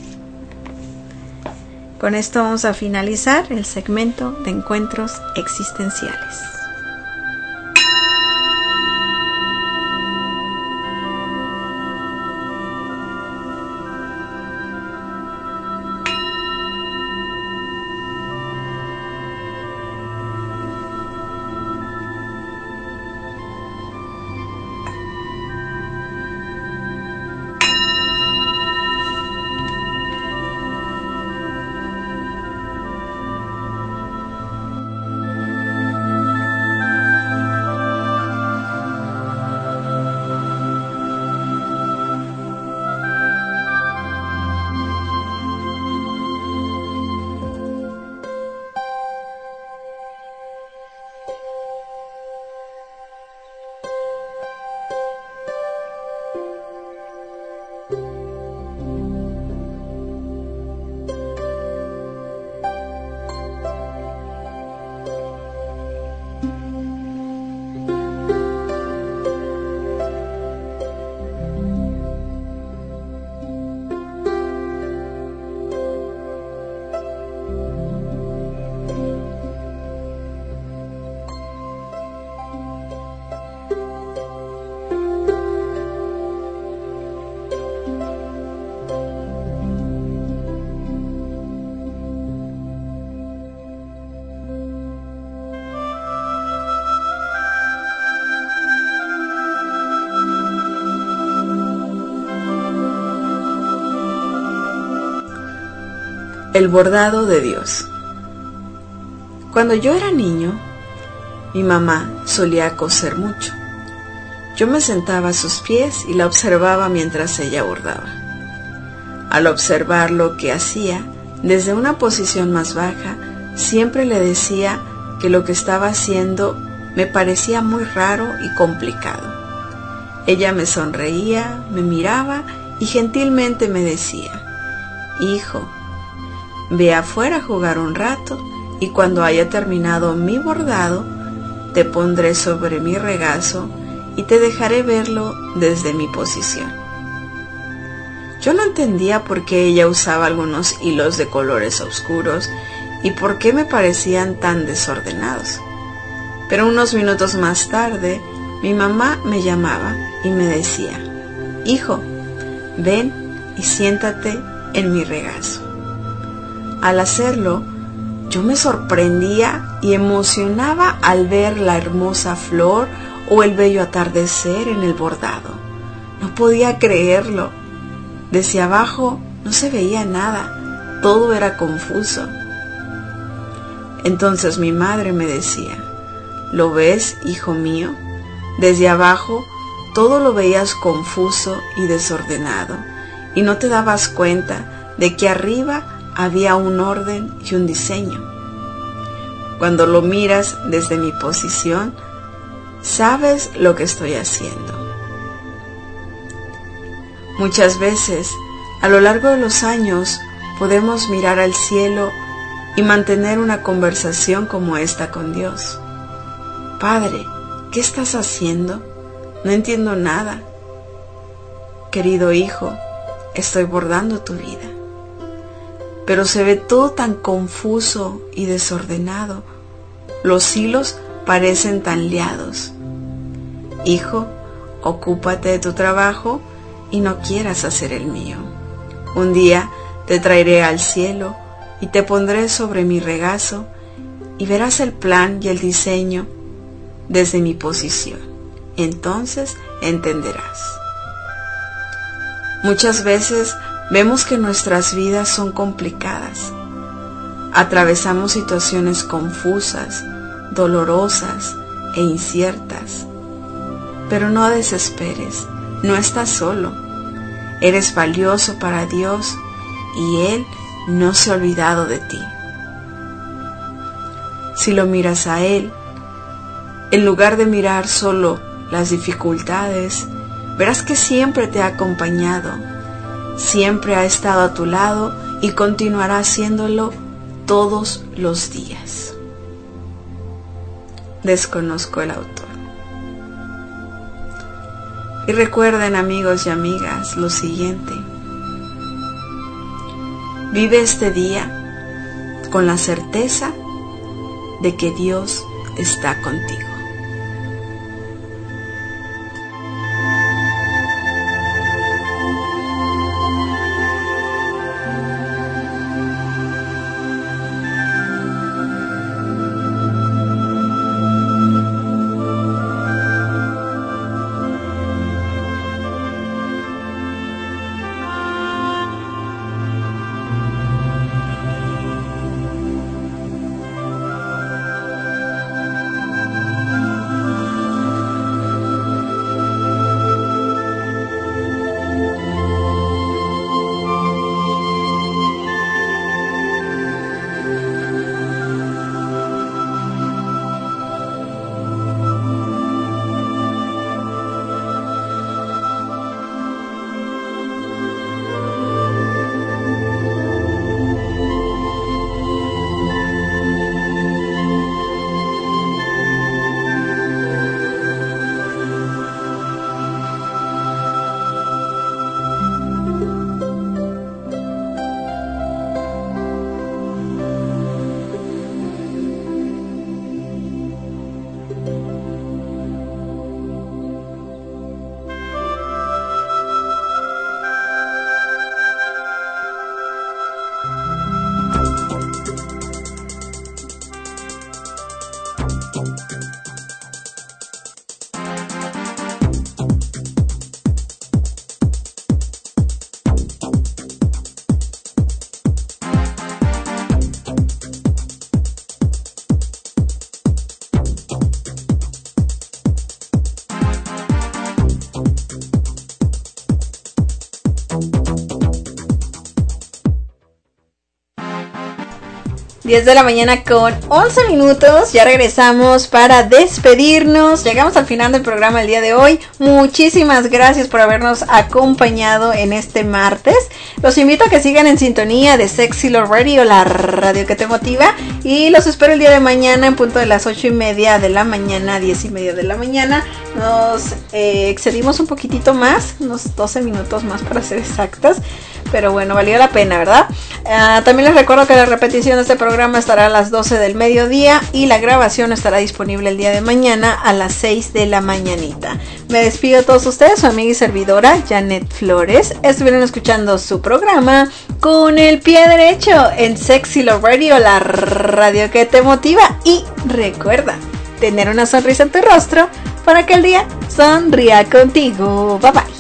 Con esto vamos a finalizar el segmento de encuentros existenciales. El bordado de Dios. Cuando yo era niño, mi mamá solía coser mucho. Yo me sentaba a sus pies y la observaba mientras ella bordaba. Al observar lo que hacía, Desde una posición más baja, siempre le decía que lo que estaba haciendo me parecía muy raro y complicado. Ella me sonreía, me miraba y gentilmente me decía: hijo, ve afuera a jugar un rato y cuando haya terminado mi bordado, te pondré sobre mi regazo y te dejaré verlo desde mi posición. Yo no entendía por qué ella usaba algunos hilos de colores oscuros y por qué me parecían tan desordenados. Pero unos minutos más tarde, mi mamá me llamaba y me decía: hijo, ven y siéntate en mi regazo. Al hacerlo, yo me sorprendía y emocionaba al ver la hermosa flor o el bello atardecer en el bordado. No podía creerlo. Desde abajo no se veía nada, todo era confuso. Entonces mi madre me decía: ¿lo ves, hijo mío? Desde abajo todo lo veías confuso y desordenado, y no te dabas cuenta de que arriba había un orden y un diseño. Cuando lo miras desde mi posición, sabes lo que estoy haciendo. Muchas veces, a lo largo de los años, podemos mirar al cielo y mantener una conversación como esta con Dios. Padre, ¿qué estás haciendo? No entiendo nada. Querido hijo, estoy bordando tu vida. Pero se ve todo tan confuso y desordenado. Los hilos parecen tan liados. Hijo, ocúpate de tu trabajo y no quieras hacer el mío. Un día te traeré al cielo y te pondré sobre mi regazo y verás el plan y el diseño desde mi posición. Entonces entenderás. Muchas veces vemos que nuestras vidas son complicadas. Atravesamos situaciones confusas, dolorosas e inciertas. Pero no desesperes, no estás solo. Eres valioso para Dios y Él no se ha olvidado de ti. Si lo miras a Él, en lugar de mirar solo las dificultades, verás que siempre te ha acompañado, siempre ha estado a tu lado y continuará haciéndolo todos los días. Desconozco el autor. Y recuerden, amigos y amigas, lo siguiente: vive este día con la certeza de que Dios está contigo. diez de la mañana con once minutos. Ya regresamos para despedirnos. Llegamos al final del programa el día de hoy. Muchísimas gracias por habernos acompañado en este martes. Los invito a que sigan en sintonía de Sexy Love Radio, la radio que te motiva. Y los espero el día de mañana en punto de las ocho y media de la mañana, diez y media de la mañana. Nos eh, excedimos un poquitito más, unos doce minutos más para ser exactas. Pero bueno, valió la pena, ¿verdad? Uh, también les recuerdo que la repetición de este programa estará a las doce del mediodía y la grabación estará disponible el día de mañana a las seis de la mañanita. Me despido de todos ustedes, su amiga y servidora Janet Flores. Estuvieron escuchando su programa Con el Pie Derecho en Sexy Love Radio, la radio que te motiva. Y recuerda, tener una sonrisa en tu rostro para que el día sonría contigo. Bye bye.